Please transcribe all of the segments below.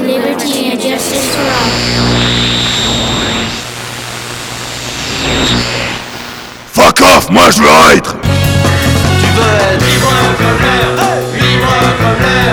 liberty and justice for all. Fuck off, moi je veux être. Tu veux être libre comme l'air, libre comme l'air.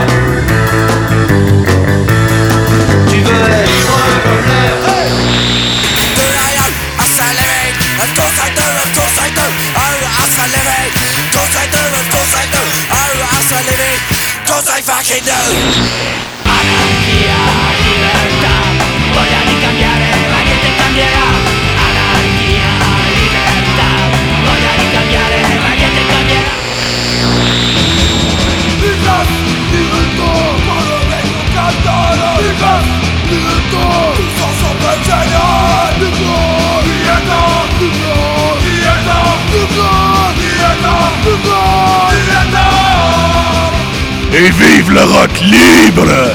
Tu veux être libre comme l'air. The lion, as I live it, of course I do, of course I do. Oh, as I live it, of course I do, of course I do. Oh, as I live it, of course I fucking do. Anarquía, libertad, voy a ni cambiar, la gente cambiará. Anarquía, libertad, voy a ni cambiar, la gente cambiará. Libertad, libertad, para vengo cantando. Libertad, libertad, todos somos enseñar. Libertad, libertad, libertad, libertad, libertad, libertad. Et vive le rock libre.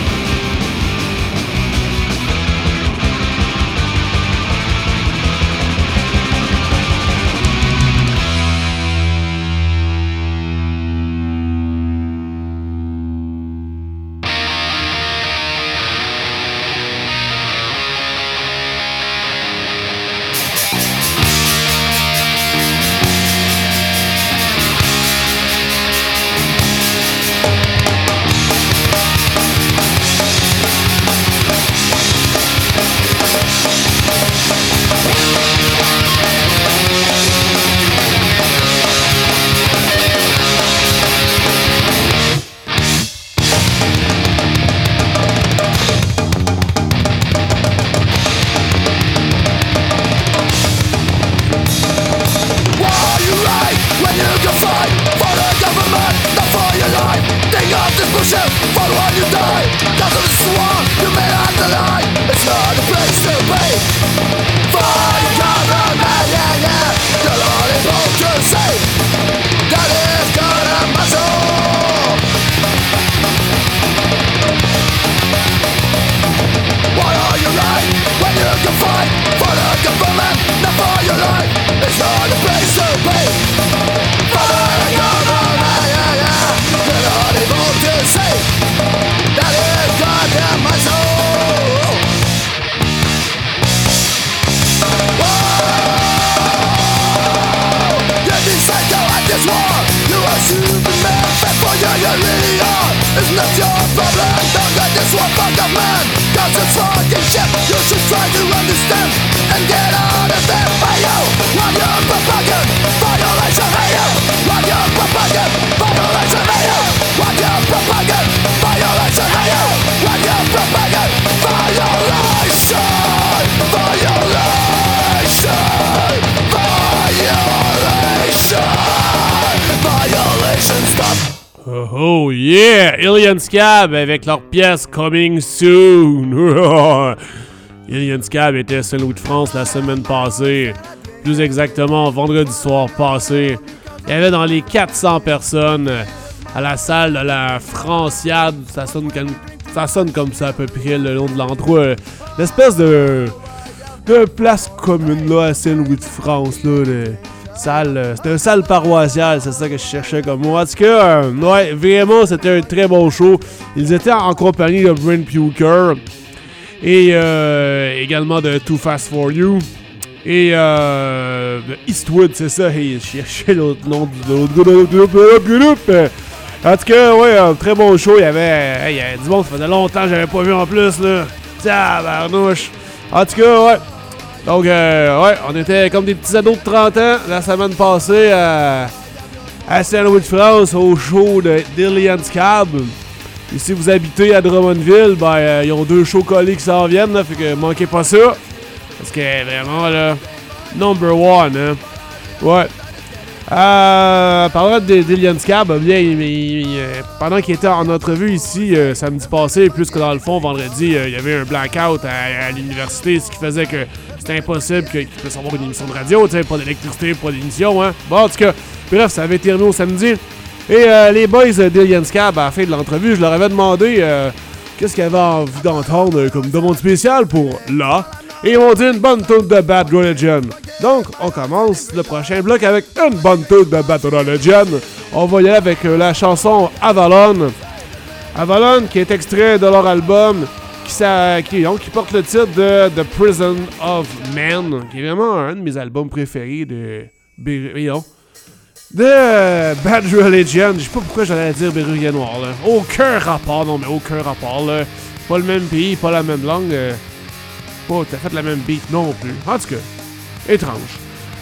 Oh yeah! Alien Scab avec leur pièce Coming Soon! Alien Scab était à Saint-Louis de France la semaine passée. Plus exactement, vendredi soir passé. Il y avait dans les 400 personnes à la salle de la Franciade. Ça sonne comme ça à peu près le long de l'endroit. L'espèce de place commune là à Saint-Louis de France. Là, c'était une salle paroissiale, c'est ça que je cherchais comme mot. En tout cas, ouais, vraiment, c'était un très bon show. Ils étaient en compagnie de Brain Puker et également de Too Fast For You et de Eastwood, c'est ça. Et je cherchais l'autre nom de l'autre groupe. En tout cas, ouais, un très bon show. Il y avait du monde, ça faisait longtemps que j'avais pas vu en plus, là. Tabarnouche. En tout cas, ouais. Donc, ouais, on était comme des petits ados de 30 ans la semaine passée à Saint-Louis de France au show d'Alien Scab. Et si vous habitez à Drummondville, ben, ils ont 2 shows collés qui s'en viennent, là, fait que manquez pas ça. Parce que vraiment, là, number one, hein. Ouais. Parlant d'Alien Scab, bien, pendant qu'il était en entrevue ici samedi passé, plus que dans le fond, vendredi, il y avait un blackout à l'université, ce qui faisait que c'était impossible qu'il puisse avoir une émission de radio, tu sais, pas d'électricité, pas d'émission, hein. Bon, en tout cas, bref, ça avait terminé au samedi. Et les boys d'Alien Scab, à la fin de l'entrevue, je leur avais demandé qu'est-ce qu'ils avaient envie d'entendre comme demande spéciale pour là. Et ils m'ont dit une bonne tune de Bad Religion. Donc, on commence le prochain bloc avec une bonne tune de Bad Religion. On va y aller avec la chanson Avalon. Avalon, qui est extrait de leur album qui porte le titre de The Prison of Man, qui est vraiment un de mes albums préférés de Bad Religion. Je sais pas pourquoi j'allais dire Berruria Noir, là. Aucun rapport, non, mais aucun rapport, là. Pas le même pays, pas la même langue. Pas tout à fait la même beat non plus. En tout cas, étrange.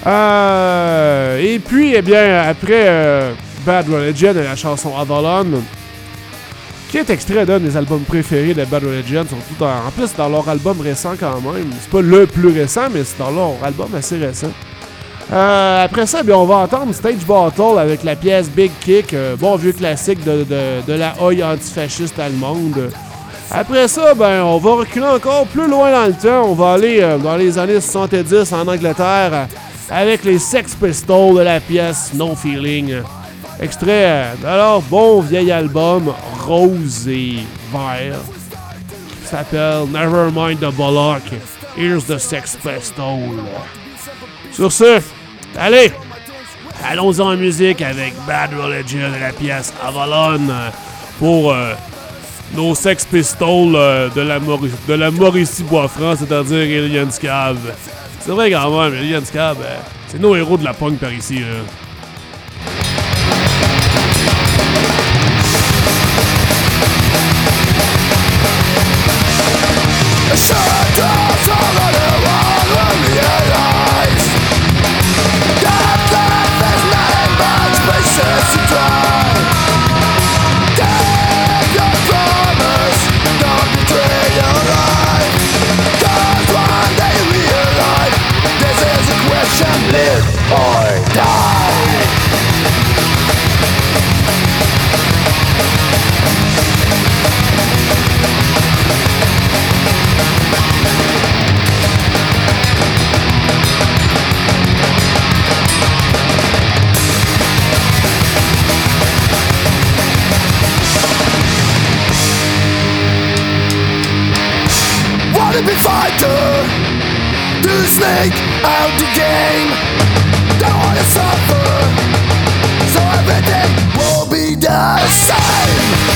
Et puis, eh bien, après Bad Religion et la chanson Avalon, qui est extrait d'un des albums préférés de Bad Religion, surtout en plus dans leur album récent quand même. C'est pas le plus récent, mais c'est dans leur album assez récent. Après ça, bien, on va entendre Stage Battle avec la pièce Big Kick, bon vieux classique de la oi antifasciste allemande. Après ça, ben, on va reculer encore plus loin dans le temps. On va aller dans les années 70 en Angleterre avec les Sex Pistols de la pièce No Feeling. Extrait de leur bon vieil album rose et vert qui s'appelle Nevermind the Bollock, Here's the Sex Pistols. Sur ce, allez, allons-y en musique avec Bad Religion et la pièce Avalon pour nos Sex Pistols de la Mauricie Bois-Franc, c'est-à-dire Alien Scab. C'est vrai quand même, Alien Scab, c'est nos héros de la punk par ici, là. Live or die. Wanna be fighter, to sneak out the game. Don't wanna suffer, so everything will be the same.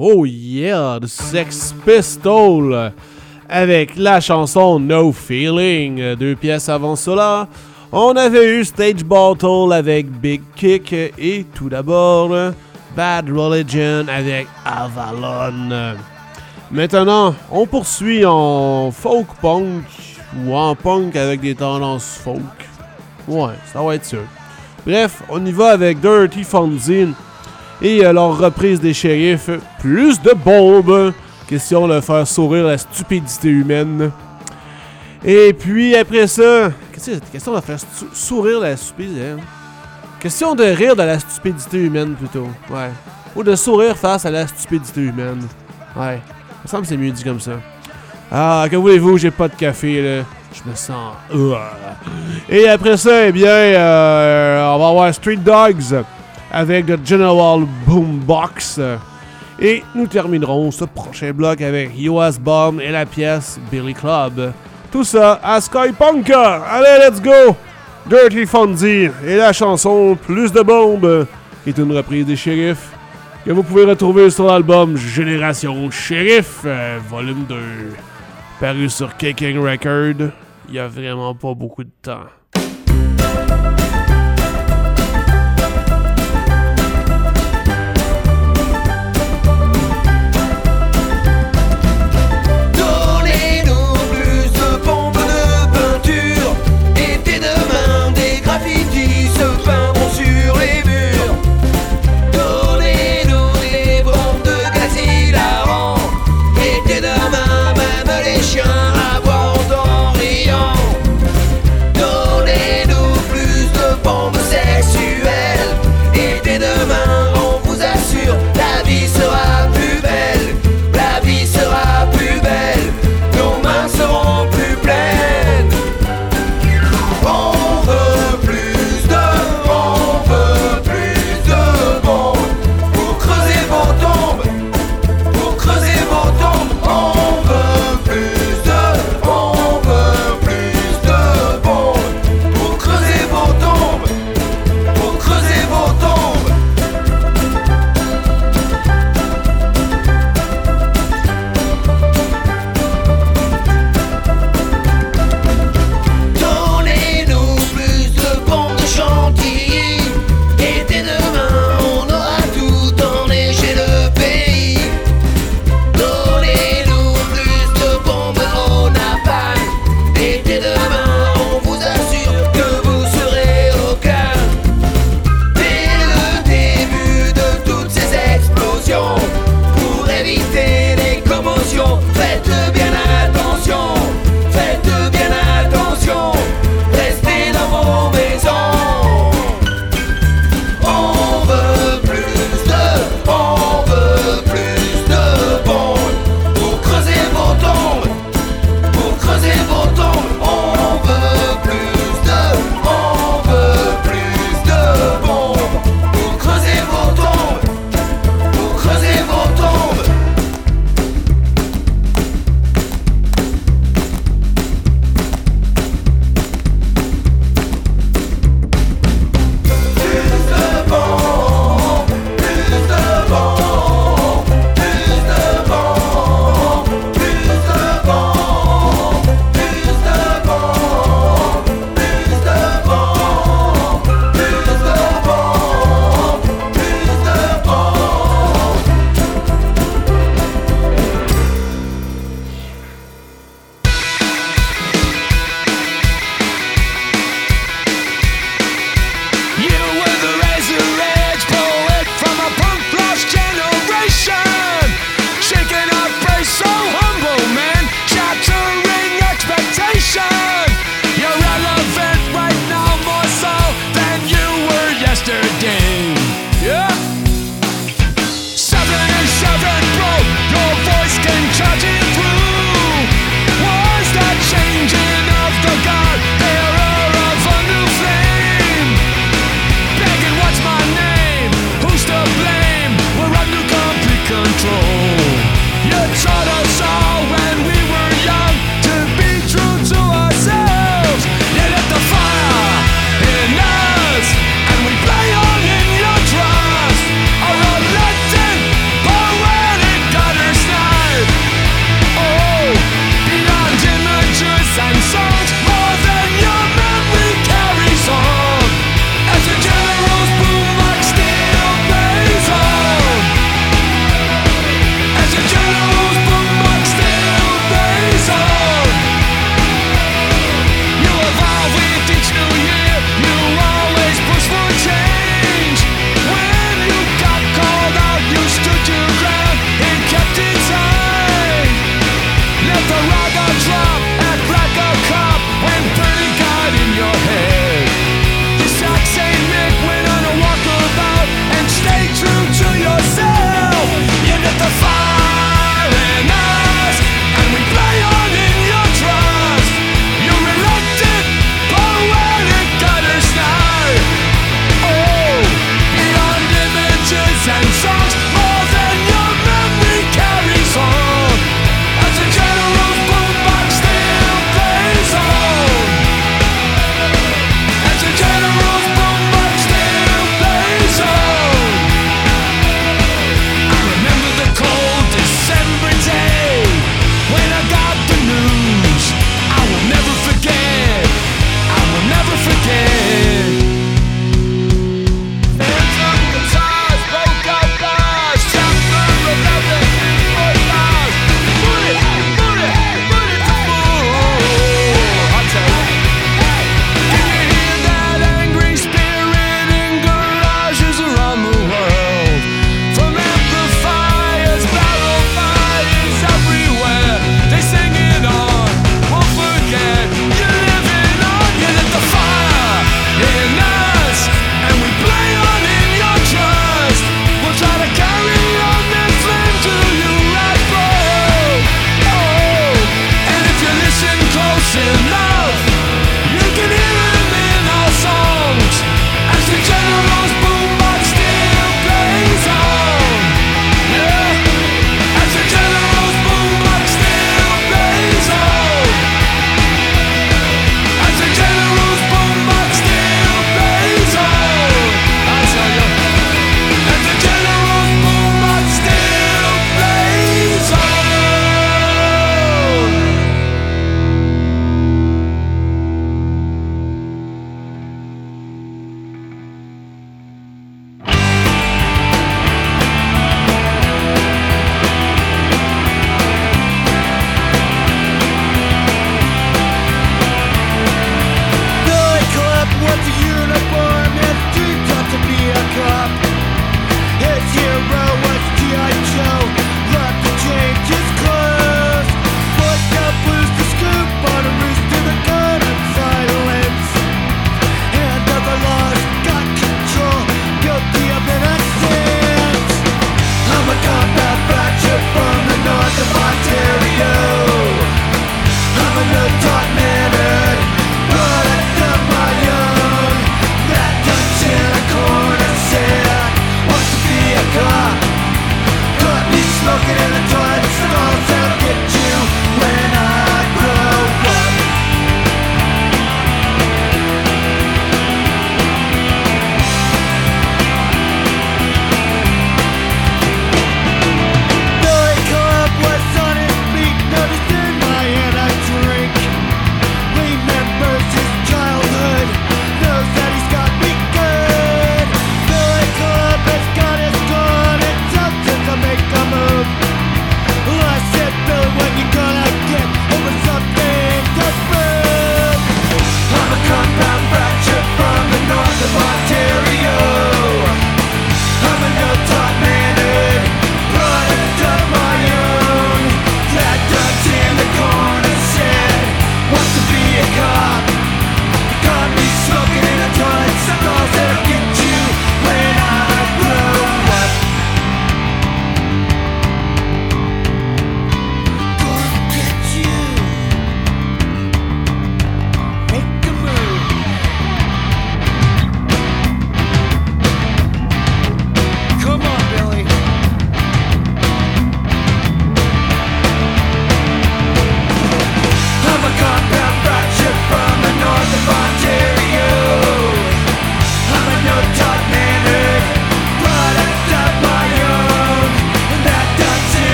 Oh yeah, The Sex Pistols avec la chanson No Feeling. 2 pièces avant cela, on avait eu Stage Battle avec Big Kick et tout d'abord Bad Religion avec Avalon. Maintenant, on poursuit en folk punk ou en punk avec des tendances folk. Ouais, ça va être sûr. Bref, on y va avec Dirty Fonzine et leur reprise des Shérifs. Plus de bombes. Question de faire sourire la stupidité humaine. Et puis après ça, question de faire sourire la stupidité. Question de rire de la stupidité humaine plutôt. Ouais. Ou de sourire face à la stupidité humaine. Ouais. Il me semble que c'est mieux dit comme ça. Ah, que voulez-vous, j'ai pas de café, là. Je me sens... Et après ça, eh bien, on va avoir Street Dogs avec The General Boombox. Et nous terminerons ce prochain bloc avec US Bomb et la pièce Billy Club. Tout ça à Skypunk. Allez, let's go! Dirty Fonzie et la chanson Plus de bombes, qui est une reprise des Shérifs, que vous pouvez retrouver sur l'album Génération Shérif, volume 2, paru sur Kicking Record, il y a vraiment pas beaucoup de temps. Donnez-nous plus de bombes de peinture et dès demain des graffitis se peindront sur les murs. Donnez-nous des bombes de gaz hilarants et dès demain même les chiens aboient en riant.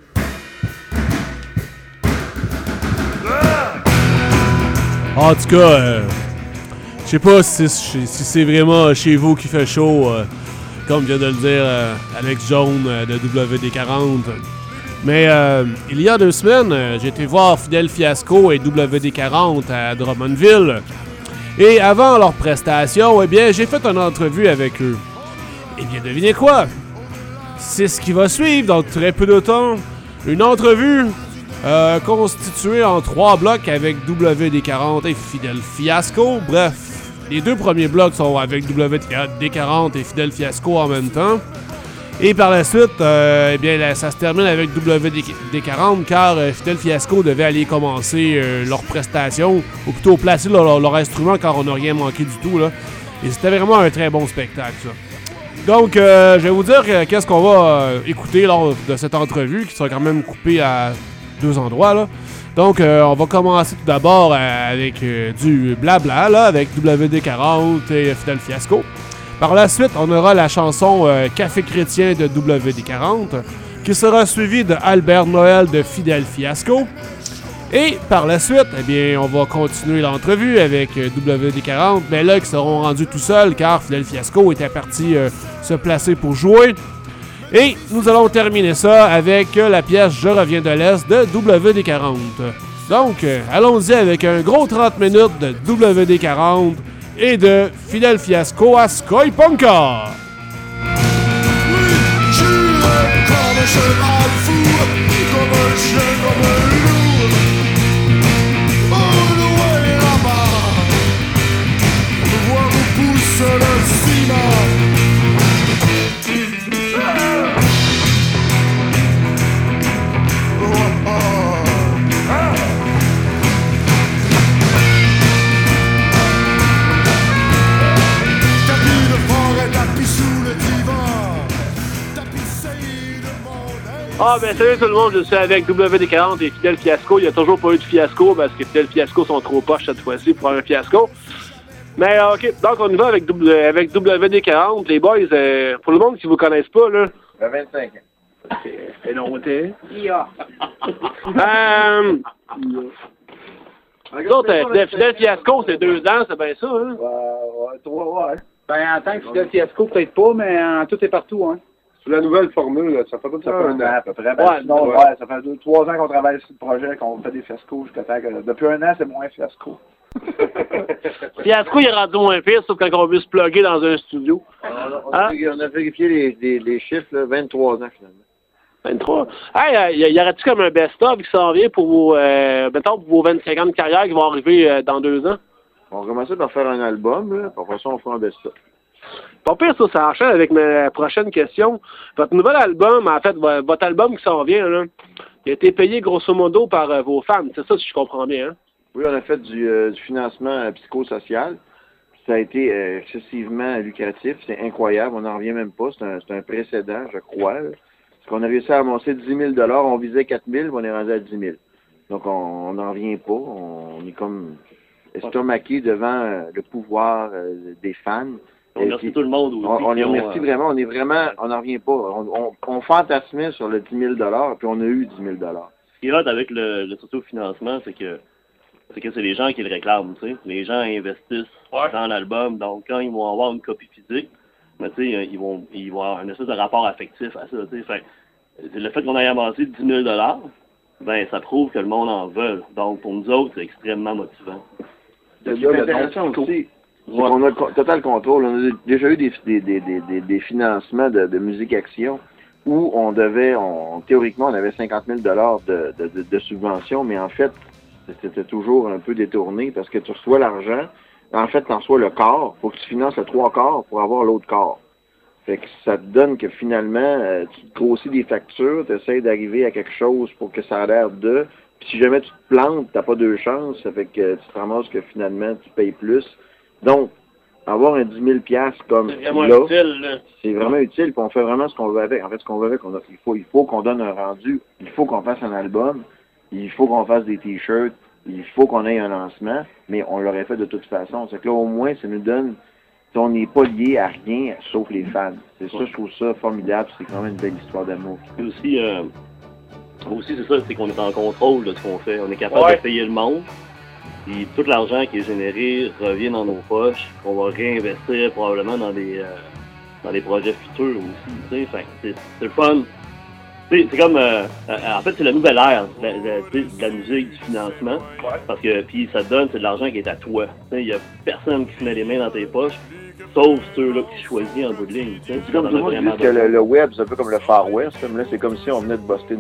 En tout cas, je sais pas si c'est vraiment chez vous qui fait chaud, comme vient de le dire Alex Jones de WD40. Mais il y a 2 semaines, j'ai été voir Fidel Fiasco et WD40 à Drummondville. Et avant leur prestation, eh bien, j'ai fait une entrevue avec eux. Eh bien, devinez quoi? C'est ce qui va suivre dans très peu de temps. Une entrevue constituée en 3 blocs avec WD40 et Fidel Fiasco. Bref, les 2 premiers blocs sont avec WD40 et Fidel Fiasco en même temps. Et par la suite, eh bien, ça se termine avec WD40 car Fidel Fiasco devait aller commencer leur prestation, ou plutôt placer leur instrument car on n'a rien manqué du tout, là. Et c'était vraiment un très bon spectacle, ça. Donc, je vais vous dire qu'est-ce qu'on va écouter lors de cette entrevue, qui sera quand même coupée à 2 endroits, là. Donc, on va commencer tout d'abord avec du blabla, là, avec WD40 et Fidel Fiasco. Par la suite, on aura la chanson Café chrétien de WD40, qui sera suivie de Albert Noël de Fidel Fiasco. Et par la suite, eh bien, on va continuer l'entrevue avec WD40, mais là, qui seront rendus tout seuls, car Fidel Fiasco était parti se placer pour jouer. Et nous allons terminer ça avec la pièce Je reviens de l'Est de WD40. Donc, allons-y avec un gros 30 minutes de WD40 et de Fidel Fiasco à Sky Punka. Je suis comme un cheval fou, comme un chien, comme un loup. Oh, loin là-bas, me voir où pousse le ciment. Ah ben salut tout le monde, je suis avec WD40 et Fidel Fiasco. Il n'y a toujours pas eu de fiasco parce que Fidel Fiasco sont trop poches cette fois-ci pour un fiasco. Mais ok, donc on y va avec WD40. Les boys, pour le monde qui vous connaissent pas, là. 25 ans. Et non, t'es... Fidel Fiasco, c'est 2 ans, c'est bien ça, hein? Ouais, 3, ouais. Ben, en tant que Fidel Fiasco, peut-être pas, mais en tout et partout, hein. Sur la nouvelle formule, ça fait ça un an à peu près. Ouais, sinon, ça fait 2-3 ans qu'on travaille sur le projet, qu'on fait des fiascos jusqu'à temps que... Depuis un an, c'est moins fiasco. Fiasco, il est rendu moins pire, sauf quand on veut se plugger dans un studio. On a vérifié les chiffres, là, 23 ans finalement. 23? Hey, y aurait-tu comme un best-of qui s'en vient pour vos, mettons, pour vos 25 ans de carrière qui vont arriver dans 2 ans? On va commencer par faire un album, là, puis après ça, on fera un best-of. Pas pire, ça enchaîne avec ma prochaine question. Votre nouvel album, en fait, votre album qui s'en vient, là, il a été payé grosso modo par vos fans. C'est ça, si je comprends bien, hein? Oui, on a fait du financement psychosocial. Ça a été excessivement lucratif. C'est incroyable. On n'en revient même pas. C'est un précédent, je crois. Là. Parce qu'on a réussi à amasser 10 000 $. On visait 4 000, puis on est rendu à 10 000. Donc, on n'en revient pas. On est comme estomaqué devant le pouvoir des fans. On remercie tout le monde aussi. On les remercie vraiment. On n'en revient pas. On fantasmait sur le 10 000 $, puis on a eu 10 000 $. Ce qui est là avec le autofinancement, c'est que c'est les gens qui le réclament, tu sais. Les gens investissent dans l'album, donc quand ils vont avoir une copie physique, mais tu sais, ils vont avoir un espèce de rapport affectif à ça, tu sais. Fait, le fait qu'on ait amassé 10 000 $, ben ça prouve que le monde en veut. Donc pour nous autres, c'est extrêmement motivant. C'est intéressant aussi. On a total contrôle. On a déjà eu des financements de musique action où théoriquement, on avait 50 000 $ de subventions, mais en fait, c'était toujours un peu détourné parce que tu reçois l'argent. En fait, tu en reçois le quart. Faut que tu finances le 3/4 pour avoir l'autre quart. Fait que ça te donne que finalement, tu te grossis des factures, tu essaies d'arriver à quelque chose pour que ça a l'air de. Puis si jamais tu te plantes, t'as pas 2 chances. Ça fait que tu te ramasses que finalement, tu payes plus. Donc, avoir un 10 000 $ comme là, c'est vraiment utile, puis on fait vraiment ce qu'on veut avec. En fait, ce qu'on veut avec, il faut qu'on donne un rendu, il faut qu'on fasse un album, il faut qu'on fasse des t-shirts, il faut qu'on ait un lancement, mais on l'aurait fait de toute façon. C'est que là, au moins, ça nous donne, on n'est pas lié à rien, sauf les fans. C'est ça, je trouve ça formidable, c'est quand même une belle histoire d'amour. Et aussi, aussi, c'est ça, c'est qu'on est en contrôle de ce qu'on fait. On est capable de payer le monde. Puis tout l'argent qui est généré revient dans nos poches. On va réinvestir probablement dans des projets futurs aussi. Tu sais, c'est le fun. C'est comme, en fait, c'est la nouvelle ère de la musique, du financement. Parce que, puis ça te donne, c'est de l'argent qui est à toi. Il n'y a personne qui se met les mains dans tes poches, sauf ceux-là qui choisissent en bout de ligne. C'est comme tout le monde dit que le web, c'est un peu comme le Far West. Là, c'est comme si on venait de Boston.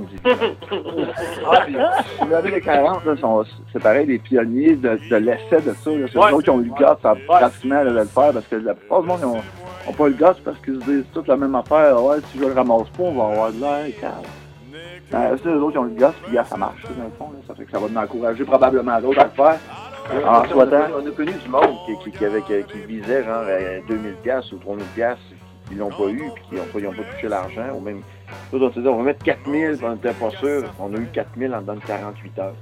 Les 40, là, c'est pareil, des pionniers de l'essai de ça. C'est eux autres qui ont eu le gars pratiquement de le faire, parce que la plupart du monde n'ont pas le gars parce qu'ils se disent toute la même affaire. Ouais, si je le ramasse pas, on va avoir de l'air calme. C'est eux autres qui ont le gaz, puis ça marche, dans le fond. Là. Ça fait que ça va m'encourager probablement d'autres à le faire. On a connu du monde qui visait genre 2000$ ou 3000$, qui l'ont pas eu, puis qui n'ont pas touché l'argent. Ou même, on s'est dit, on va mettre 4000$, puis on n'était pas sûr. On a eu 4000$ en dedans de 48 heures.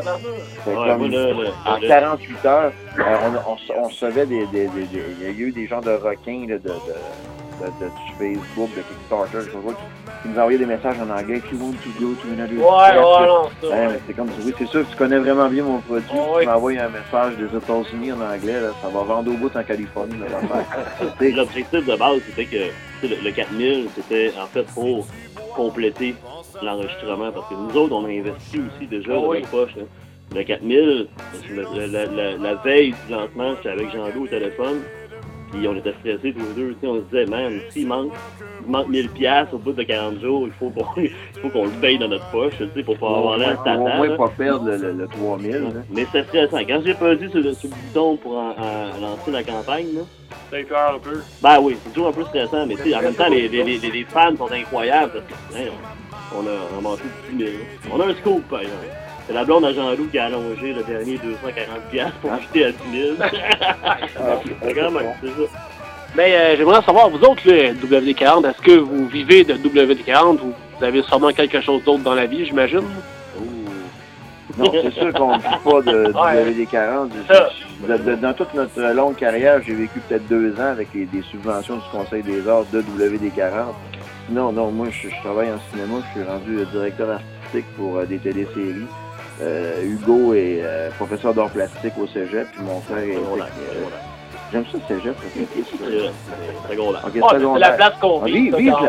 En 48 heures, on recevait il y a eu des gens de requins là, de Facebook, de Kickstarter, qui nous envoyaient des messages en anglais. If you want to go to another c'est comme oui, c'est sûr que tu connais vraiment bien mon produit. Tu m'envoies un message des États-Unis en anglais, là, ça va vendre au bout en Californie. L'objectif de base, c'était que le 4000, c'était en fait pour compléter l'enregistrement, parce que nous autres, on a investi aussi déjà dans nos poches. Hein. Le 4000, la veille du lancement, j'étais avec Jean-Loup au téléphone. Puis on était stressés tous les deux, on se disait, man, s'il manque 1000$ au bout de 40 jours, il faut qu'on le paye dans notre poche, tu sais, pour pas avoir l'air tata. Au moins pas perdre le 3000. Mais c'est stressant. Quand j'ai pesé sur le bouton pour lancer la campagne, là, t'as eu peur un peu? Ben oui, c'est toujours un peu stressant, mais tu sais, en même temps, les fans sont incroyables, parce que, hein, on a mangé 10 000. On a un scoop, par exemple. C'est la blonde à Jean-Loup qui a allongé le dernier 240$ pour acheter à 10 000. C'est quand même, c'est ça. Mais j'aimerais savoir, vous autres, le WD-40, est-ce que vous vivez de WD-40 ou vous avez sûrement quelque chose d'autre dans la vie, j'imagine? Non, c'est sûr qu'on ne vit pas de WD-40. Dans toute notre longue carrière, j'ai vécu peut-être 2 ans avec des subventions du Conseil des arts de WD-40. Non, moi je travaille en cinéma, je suis rendu directeur artistique pour des téléséries. Hugo est professeur d'art plastique au cégep, puis mon frère est... J'aime ça, le cégep. C'est secondaire. Okay, c'est la place qu'on vit.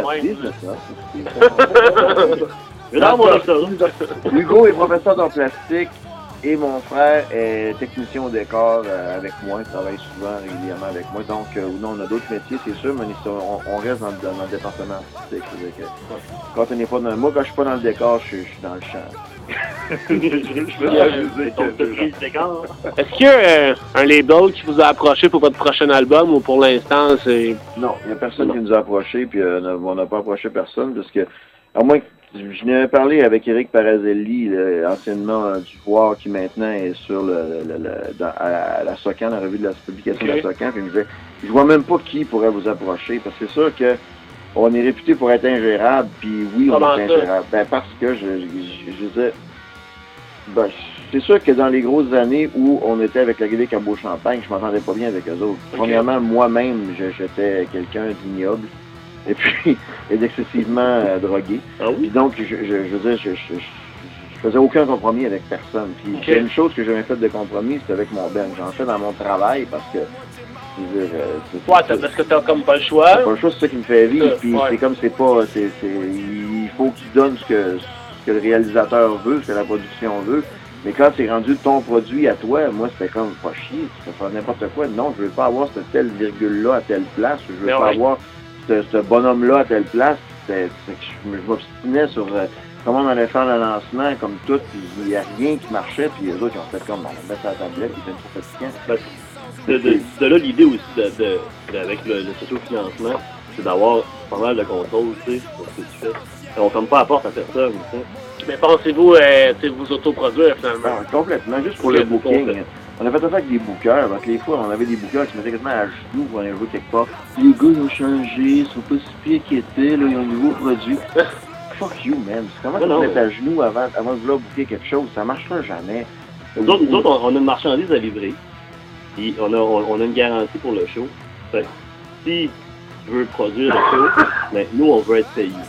Hugo est professeur d'art plastique et mon frère est technicien au décor avec moi. Il travaille souvent, régulièrement avec moi. Donc, non, on a d'autres métiers, c'est sûr, mais on reste dans le département artistique. Quand on n'est pas dans... Moi, quand je suis pas dans le décor, je suis dans le champ. Est-ce qu'il y a un label qui vous a approché pour votre prochain album ou pour l'instant c'est... Non, il n'y a personne qui nous a approché, puis on n'a pas approché personne, parce que, à moins que je n'ai parlé avec Eric Parazelli, anciennement du Voir, qui maintenant est sur à la SOCAN, la revue de la publication de la SOCAN, puis il me disait, je vois même pas qui pourrait vous approcher, parce que c'est sûr que on est réputé pour être ingérable, puis oui, on est ingérable. Ben, parce que je disais, ben, c'est sûr que dans les grosses années où on était avec la Guédé Cabot-Champagne, je m'entendais pas bien avec eux autres. Premièrement, moi-même, j'étais quelqu'un d'ignoble, et puis, et d'excessivement drogué. Puis donc, je veux dire, je faisais aucun compromis avec personne. Puis, il y a une chose que j'ai jamais faite de compromis, c'était avec mon Ben. J'en fais dans mon travail, parce que parce que t'as comme pas le choix. Pas le choix, c'est ça qui me fait vivre. Puis c'est comme il faut qu'il donne ce que le réalisateur veut, ce que la production veut. Mais quand c'est rendu ton produit à toi, moi c'était comme pas chier, tu peux faire n'importe quoi. Non, je veux pas avoir cette telle virgule-là à telle place, je veux pas avoir ce bonhomme-là à telle place. Je m'obstinais sur comment on allait faire le lancement, comme tout, puis il n'y a rien qui marchait, puis les autres ils ont fait comme on va mettre ça à la tablette, puis c'est trop fatigant. De là, l'idée aussi avec le socio-financement, c'est d'avoir pas mal de contrôle, tu sais, sur ce que tu fais. On ferme pas la porte à personne, tu sais. Mais pensez-vous vous autoproduire, finalement? Complètement, juste pour le booking. On avait fait ça avec des bookers, donc les fois, on avait des bookers qui mettaient quasiment à genoux pour aller jouer quelque part. Les gars, ils ont changé, ils sont pas si pires qu'ils étaient, là, ils ont un nouveau produit. Fuck you, man. Comment tu te mets à genoux avant de vouloir booker quelque chose? Ça marchera jamais. Nous autres, on a une marchandise à livrer. Puis on a une garantie pour le show. Fait que si tu veux produire le show, ben, nous on veut être payés.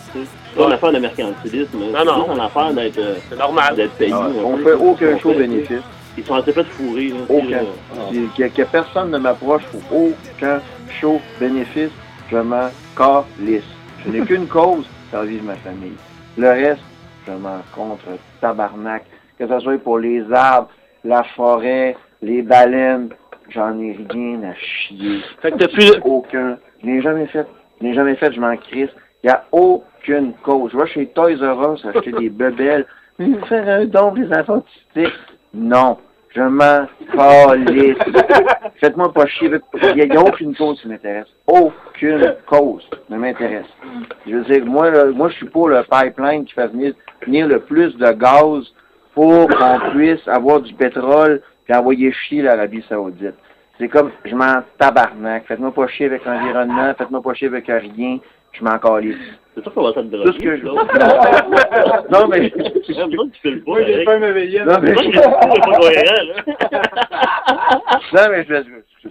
C'est pas une affaire de mercantilisme. Non, C'est non. juste une affaire d'être... C'est normal. D'être payé. Ah, un on peu. fait aucun On show fait- bénéfice. Ils sont assez fait fourrer. Là, Aucun. Que personne ne m'approche pour aucun show bénéfice, je m'en calisse. Je n'ai qu'une cause, c'est la vie de ma famille. Le reste, je m'en contre tabarnak. Que ce soit pour les arbres, la forêt, les baleines, j'en ai rien à chier. Fait que depuis... Aucun. Je n'ai jamais fait. Je m'en crisse. Il n'y a aucune cause. Je vais chez Toys R Us acheter des bebelles. Faire un don pour les enfants autistiques. Non. Je m'en calisse. Faites-moi pas chier. Il n'y a aucune cause qui m'intéresse. Aucune cause ne m'intéresse. Je veux dire, moi, je suis pour le pipeline qui fait venir le plus de gaz pour qu'on puisse avoir du pétrole puis envoyer chier l'Arabie Saoudite. C'est comme, je m'en tabarnak. Faites-moi pas chier avec l'environnement. Faites-moi pas chier avec rien. Je m'en calisse. C'est sûr qu'on va s'être droguer. Tout ce que je... Non, mais... C'est ça que tu fais le pas. Moi, j'ai pas me veiller. Non, mais... C'est pas cohérent, là. Non, mais je...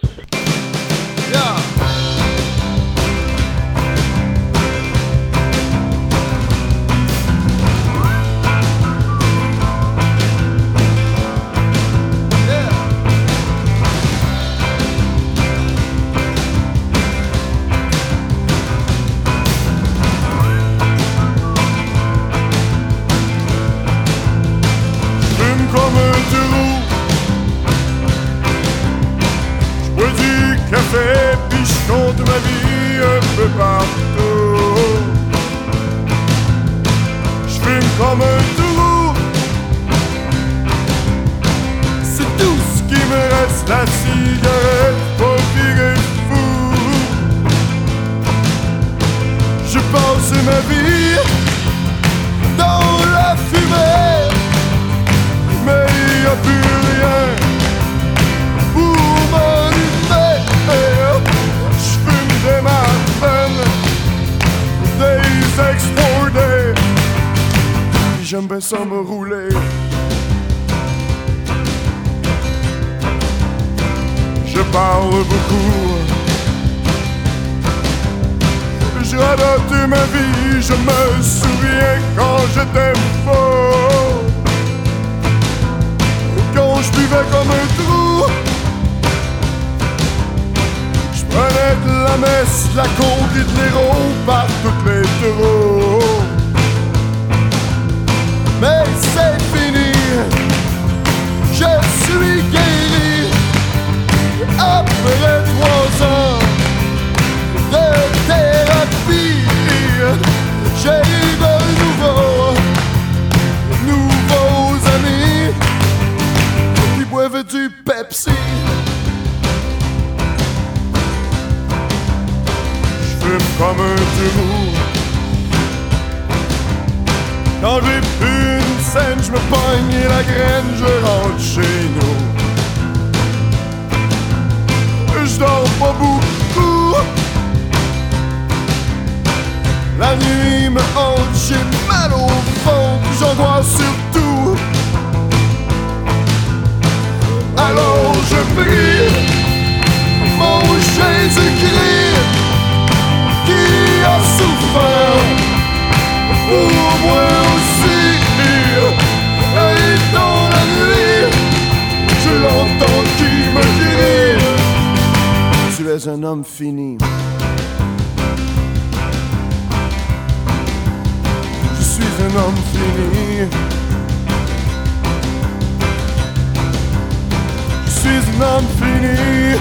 Fume comme un taureau. J'bois du café puis j'compte ma vie un peu partout. J'fume comme un taureau. C'est tout ce qui me reste, la cigarette, pas virer fou. Je passe ma vie dans la fumée. Mais y a plus rien pour m'allumer. J'fume des Martin, des exportés. J'aime bien ça me rouler. Je parle beaucoup. J'ai adopté ma vie. Je me souviens quand j'étais faux. Quand je buvais comme un trou, je prenais de la messe, de la coke et de l'héros par toutes les trous. Mais c'est fini, je suis guéri. Après 3 ans de thérapie, j'ai de nouveaux amis. Boivent du Pepsi. J'fume comme un taureau. Quand j'ai plus une scène, j'me pogne la graine, je rentre chez nous. J'dors pas beaucoup. La nuit me hante, j'ai mal au fond, j'angoisse surtout. Alors je prie mon Jésus-Christ qui a souffert pour moi aussi. Et dans la nuit, je l'entends qui me crie: tu es un homme fini. Je suis un homme fini. Je suis un homme fini.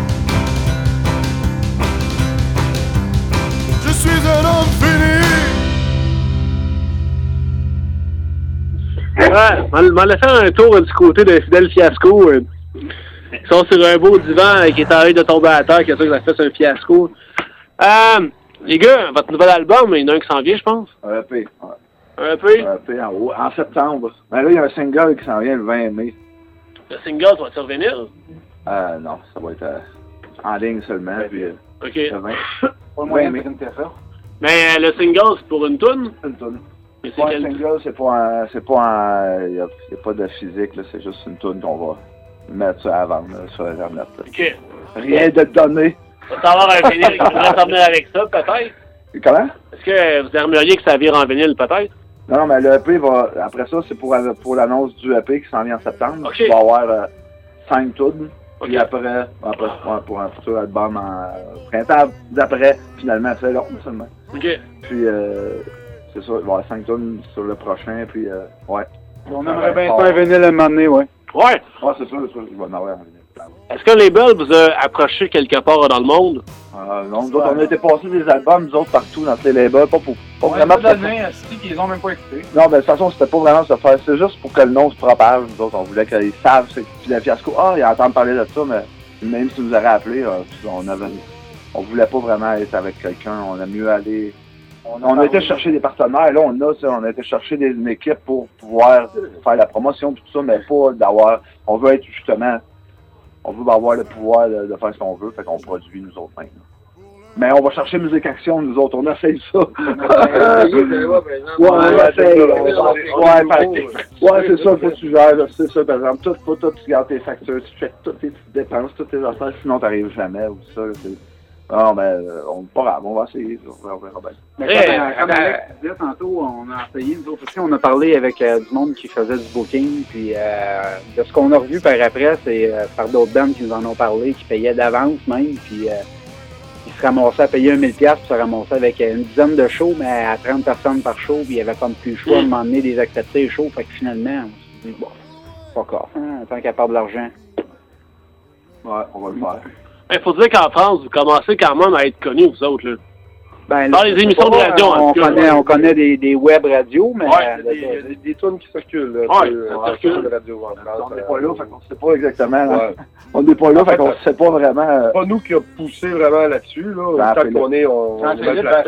Je suis un homme fini. Ouais, m'en laissant un tour du côté de Fidel Fiasco. Ils sont sur un beau divan qui est en train de tomber à terre, qui a fait un fiasco. Les gars, votre nouvel album, il y en a un qui s'en vient, je pense. Un EP. Un EP? Un EP en septembre. Ben là, il y a un single qui s'en vient le 20 mai. Le single, va-tu revenir? Non, ça va être en ligne seulement. Puis, OK. le 20. Pas le moyen de printer ça. Mais le single, c'est pour une toune? Une toune. Mais C'est pas quel- un single, il n'y a pas de physique, là, c'est juste une toune qu'on va mettre ça à vendre là, sur Internet. Là. OK. Rien de donné. Va t'en avoir un vinyle qui devrait t'emmener avec ça, peut-être? Comment? Est-ce que vous aimeriez que ça vire en vinyle, peut-être? Non, mais le EP va. Après ça, c'est pour l'annonce du EP qui s'en vient en septembre. OK. Il va y avoir 5 tunes. Puis après, pour un futur album en printemps d'après, finalement, c'est long seulement. OK. Puis, c'est ça, il va y avoir 5 tunes sur le prochain, puis, ouais. On aimerait bien ça un vinyle à un moment donné, ouais. Ouais. Ouais, c'est sûr, il va en avoir un vinyle. Est-ce que les label vous a approché quelque part dans le monde? Non, nous autres, on a été passer des albums, nous autres, partout dans ces labels, pas vraiment... qu'ils ont même pas écouté. Non, mais de toute façon, c'était pas vraiment se faire, c'est juste pour que le nom se propage, nous autres, on voulait qu'ils savent, c'est le fiasco. Ils entendent parler de ça, mais même si nous auraient appelé, on voulait pas vraiment être avec quelqu'un, on a mieux aller... On a été chercher des partenaires, là, on a été chercher une équipe pour pouvoir faire la promotion, tout ça, mais pas d'avoir... On veut être justement... On veut avoir le pouvoir de faire ce qu'on veut, fait qu'on produit nous autres même. Mais on va chercher Musique Action, nous autres, on essaye ça. Ouais, c'est ça, faut que tu gères, c'est ça, par exemple. Faut tout, tu gardes tes factures, tu fais toutes tes petites dépenses, toutes tes affaires, sinon t'arrives jamais, ou ça, non, mais pas grave, on va essayer, on verra bien. Mais comme Alex disait tantôt, on a essayé, nous autres aussi, on a parlé avec du monde qui faisait du booking, puis de ce qu'on a revu par après, c'est par d'autres bandes qui nous en ont parlé, qui payaient d'avance même, puis ils se ramassaient à payer 1000$, puis se ramassaient avec une dizaine de shows, mais à 30 personnes par show, puis il n'y avait comme plus le choix de m'emmener des accepter les shows, fait que finalement, on s'est dit, bon, pas encore, tant qu'à part de l'argent. Ouais, on va le faire. Il faut dire qu'en France, vous commencez quand même à être connus, vous autres, là. Ben, dans les émissions de radio, on connaît des web radios, mais... Ouais, il y a des tunes qui circulent, là. Ouais, ça circule de radio en France. On n'est pas là, fait qu'on sait pas exactement. Ouais. On n'est pas là, fait qu'on sait pas vraiment... C'est pas nous qui a poussé vraiment là-dessus, là. Tant qu'on est, on est mal placé.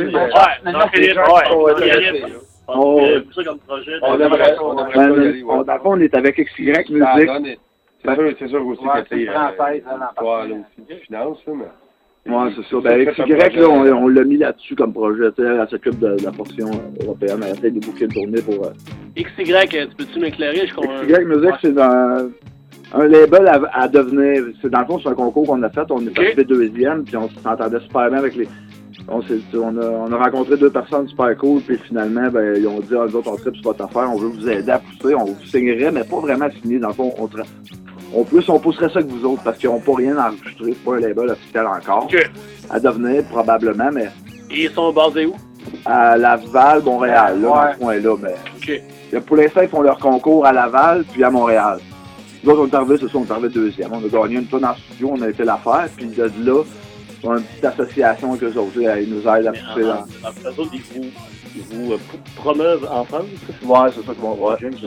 Dans le fond, on est avec XY Musique. C'est sûr aussi que c'est aussi finance, là, mais... Ouais, c'est sûr. Ben, XY, là, on l'a mis là-dessus comme projet. Elle s'occupe de la portion européenne. Elle a fait des bouquets de tournée pour... XY, tu peux-tu m'éclairer? XY Music, c'est un label à devenir. C'est dans le fond, c'est un concours qu'on a fait. On est arrivé deuxième, puis on s'entendait super bien avec les... On a rencontré 2 personnes super cool, puis finalement, ben, ils ont dit, nous autres, on tripe sur votre affaire, on veut vous aider à pousser, on vous signerait, mais pas vraiment signé. Dans le fond, on pousserait ça que vous autres, parce qu'ils n'ont pas rien enregistré, c'est pas un label officiel encore. À devenir, probablement, mais... Et ils sont basés où? À Laval, Montréal, là, dans ce coin-là, mais... Pour l'instant, ils font leur concours à Laval, puis à Montréal. Nous autres, on est arrivés, c'est ça, on est arrivés deuxième. On a gagné une tonne en studio, on a été la faire, puis de là... On a une petite association avec eux autres, ils nous aident à pousser là. Après ça, ils vous promeuvent en France? Ouais, c'est ça qu'ils vont voir. C'est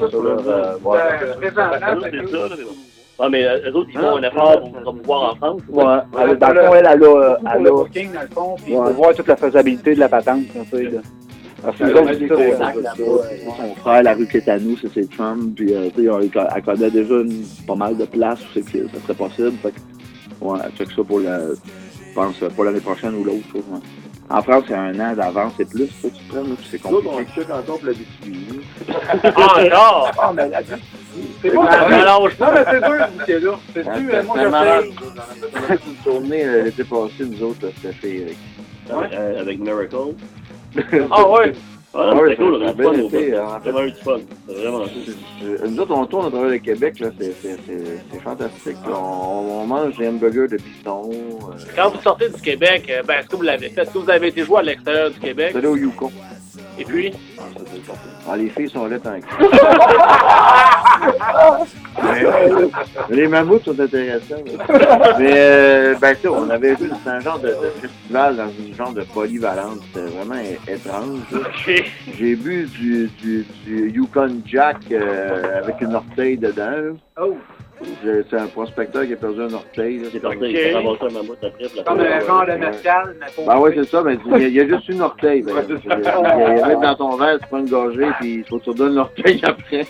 ça, mais eux autres, ils font un effort pour promouvoir en France? Ouais, dans le fond, elle a... le booking, dans le fond, puis il faut voir toute la faisabilité de la patente, un peu, là. Nous autres, son frère, la rue qui est à nous, c'est ses chums, puis elle connaît déjà pas mal de places où c'est que ça serait possible. Fait que, ouais, check ça pour je pense pour l'année prochaine ou l'autre. Ouais. En France, c'est 1 an d'avance et plus, ça, tu te prends, puis c'est compliqué. Nous autres, on check encore pour la Biscuit. Encore? Ah, mais la c'est pas non, mais c'est dur, vous êtes là. C'est dur, moi, j'ai fait une tournée l'été passé, nous autres, c'était fait avec Miracle. Ah ouais? Ah, c'est cool, on a vraiment eu du fun. C'est vraiment cool. Nous autres, on tourne à travers le Québec, là, c'est fantastique. On mange des hamburgers de bison. Quand vous sortez du Québec, est-ce que vous l'avez fait? Est-ce que vous avez été joué à l'extérieur du Québec? C'est allé au Yukon. Et puis? Les filles sont là tant que les mammouths sont intéressants. Mais, on avait vu un genre de festival dans une genre de polyvalence. C'était vraiment étrange. J'ai bu du Yukon Jack avec une orteille dedans. Oh. C'est un prospecteur qui a perdu un orteil. C'est orteil, il a ramassé un mammouth après. Comme un genre de mescal, mais ben oui, c'est ça, mais il y a juste une orteil. Ben, il y avait dans ton verre, tu prends une gorgée, puis il faut que tu redonnes l'orteil après.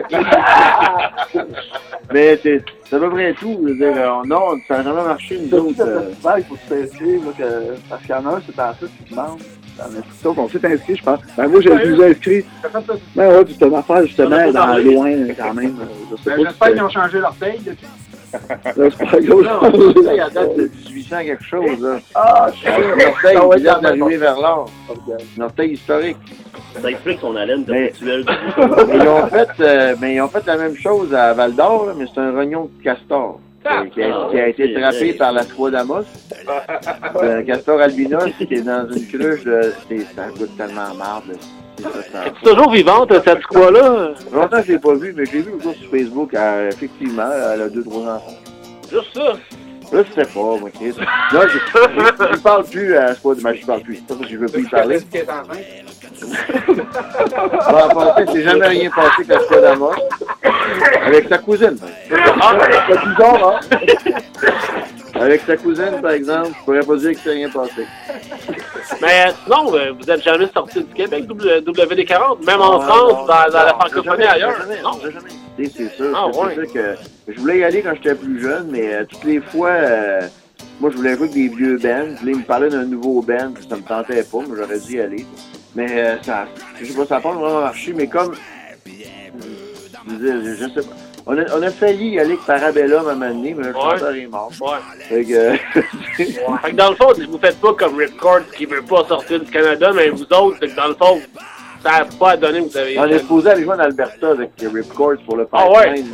Mais c'est à peu près tout. Je veux dire, non, ça n'a jamais marché, nous autres. Il faut que tu t'inscrives, parce qu'il y en a un, c'est en ça qui demande. Donc, on s'est inscrit, je pense. Ben, moi, je nous ai inscrit. Ben, ouais, puis c'est une affaire, justement, dans loin, quand même. J'espère qu'ils ont changé leur taille depuis. C'est pas gros. Non, il y a date de 1800 quelque chose, là. Ah, je sais. Norteil, il vient d'arriver vers l'or. Norteil historique. Ça explique son haleine perpétuelle. Mais ils ont fait la même chose à Val-d'Or, là, mais c'est un rognon de castor. Qui a été trappé par la Squadamos. Un castor albinos qui est dans une cruche de... Ça goûte tellement marde. C'est toujours vivante, cette squad-là? Longtemps, je l'ai pas vu, mais je l'ai vu sur Facebook. Effectivement, elle a 2-3 enfants. Juste ça? Là, je sais pas, moi, Chris. Là, je parle plus à Squad... Ben, je parle plus. C'est pas parce que je veux plus y parler. C'est jamais rien passé avec la Squadamos. Avec sa cousine. C'est bizarre, hein? Avec sa cousine, par exemple, je pourrais pas dire que c'est rien passé. Mais sinon, vous n'êtes jamais sorti du Québec, WD40, même en France, dans la francophonie ailleurs? Non, jamais. C'est sûr. C'est sûr que je voulais y aller quand j'étais plus jeune, mais toutes les fois, moi, je voulais jouer avec des vieux bands. Ils me parlaient d'un nouveau band, ça me tentait pas, mais j'aurais dû y aller. Mais ça, je sais pas, ça n'a pas vraiment marché, mais comme, je sais pas. On a failli y aller avec Parabellum à un moment donné, mais le chanteur est mort. Fait que dans le fond, vous faites pas comme Ripcord qui veut pas sortir du Canada, mais vous autres, c'est que dans le fond, ça n'a pas donné que vous avez... On est supposé aller jouer en Alberta avec Ripcord pour le pipeline.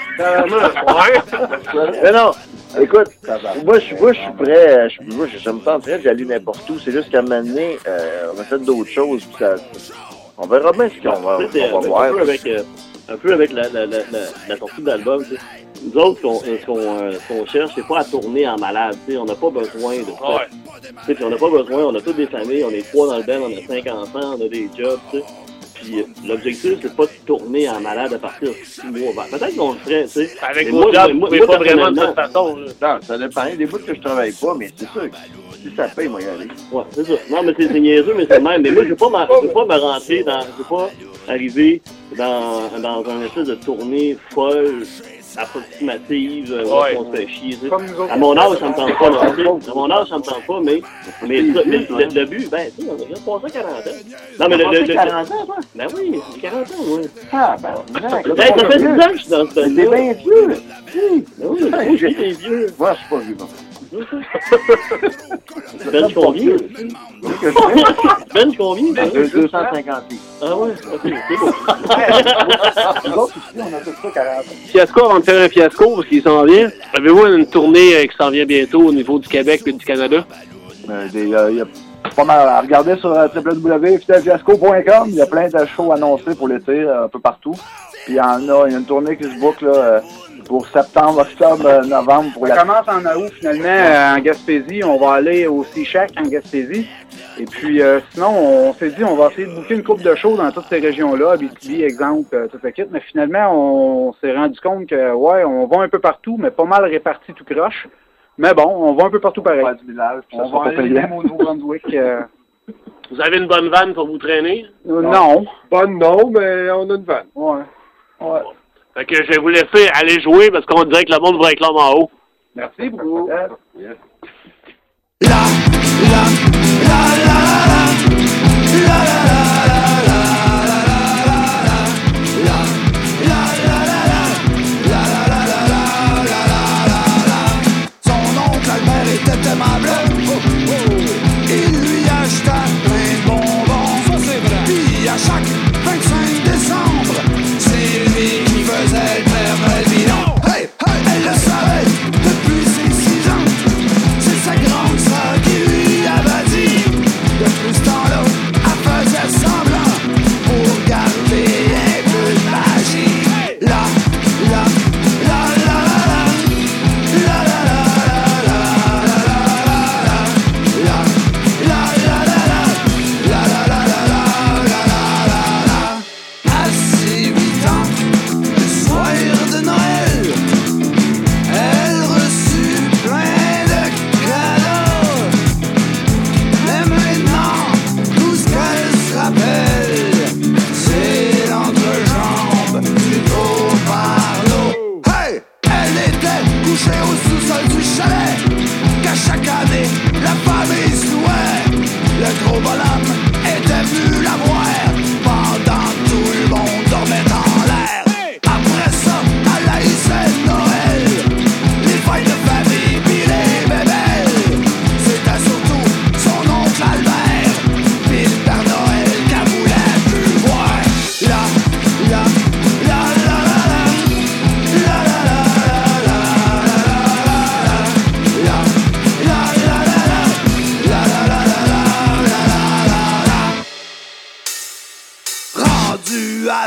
Mais non, écoute, moi je suis prêt, je me tenterais d'y aller n'importe où, c'est juste qu'à un moment donné, on a fait d'autres choses, puis ça, on verra bien ce qu'on va voir. Un peu avec la sortie de l'album, nous autres, ce qu'on cherche, c'est pas à tourner en malade, on n'a pas besoin de ça. Puis on n'a pas besoin, on a toutes des familles, on est 3 dans le band, on a 5 enfants, on a des jobs, puis l'objectif, c'est pas de tourner en malade à partir de 6 mois. Peut-être qu'on le ferait, tu sais. Avec vos jobs, vous pouvez pas vraiment de cette façon. Non, ça dépend. Des bouts que je travaille pas, mais c'est sûr que si ça paye, moi y aller. Ouais, c'est ça. Non, mais c'est niaiseux, mais c'est le même. Mais moi, je veux pas me rentrer dans... Je veux pas arriver dans un espèce de tournée folle, approximative, on se fait chier. À mon âge, ça me tente pas non plus. À mon âge, ça me tente pas, mais le but, ben, tu sais, on a déjà passé 40 ans. Non, mais le 40 ans, toi? Ben oui, j'ai 40 ans, moi. Ah, ben, ça fait 10 ans que je suis dans ce band-là. T'es bien vieux. Oui, t'es vieux. Moi, je suis pas vieux, bon. Ben combien? Ben combien? 250 livres. Ah ouais, ok, c'est beau. Nous autres ici, on a tout ça 40 ans. Fiasco, avant de faire un fiasco, parce qu'il s'en vient. Avez-vous une tournée qui s'en vient bientôt au niveau du Québec et du Canada? Il y a pas mal à regarder sur www.fidelfiasco.com. Il y a plein de shows annoncés pour l'été, un peu partout. Puis il y a une tournée qui se boucle là, pour septembre, octobre, novembre. On commence en août finalement en Gaspésie. On va aller au Seachac en Gaspésie. Et puis sinon, on s'est dit on va essayer de booker une couple de shows dans toutes ces régions-là, Abitibi, exemple, tout le kit. Mais finalement, on s'est rendu compte que on va un peu partout, mais pas mal répartis tout croche. Mais bon, on va un peu partout pareil. Du village, on va aller même au Nouveau-Brunswick. Vous avez une bonne vanne pour vous traîner? Non. Bonne non, mais on a une vanne. Ouais. Fait que je vais vous laisser aller jouer parce qu'on dirait que le monde va réclamer en haut. Merci beaucoup. Son oncle Albert était aimable. Il lui acheta plein de bonbons. Puis à chaque 25 décembre, c'est lui qui faisait le Père Noël bidon. Hey, elle le savait depuis ses 6 ans.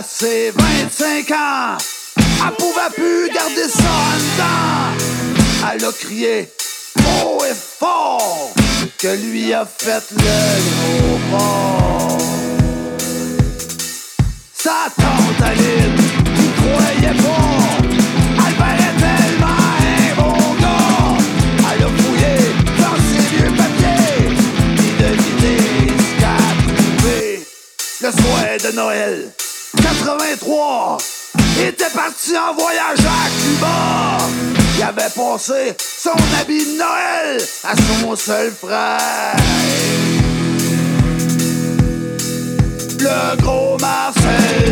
ses 25 ans, elle pouvait plus garder ça en dedans. Elle a crié haut et fort que lui a fait le gros mort. Sa tante Aline, qui croyait pas, Albert est tellement un bon gars. Elle a fouillé dans ses vieux papiers, puis deviné ce qu'elle a trouvé. Le soir de Noël 83, il était parti en voyage à Cuba. Il avait passé son habit de Noël à son seul frère, le gros Marcel.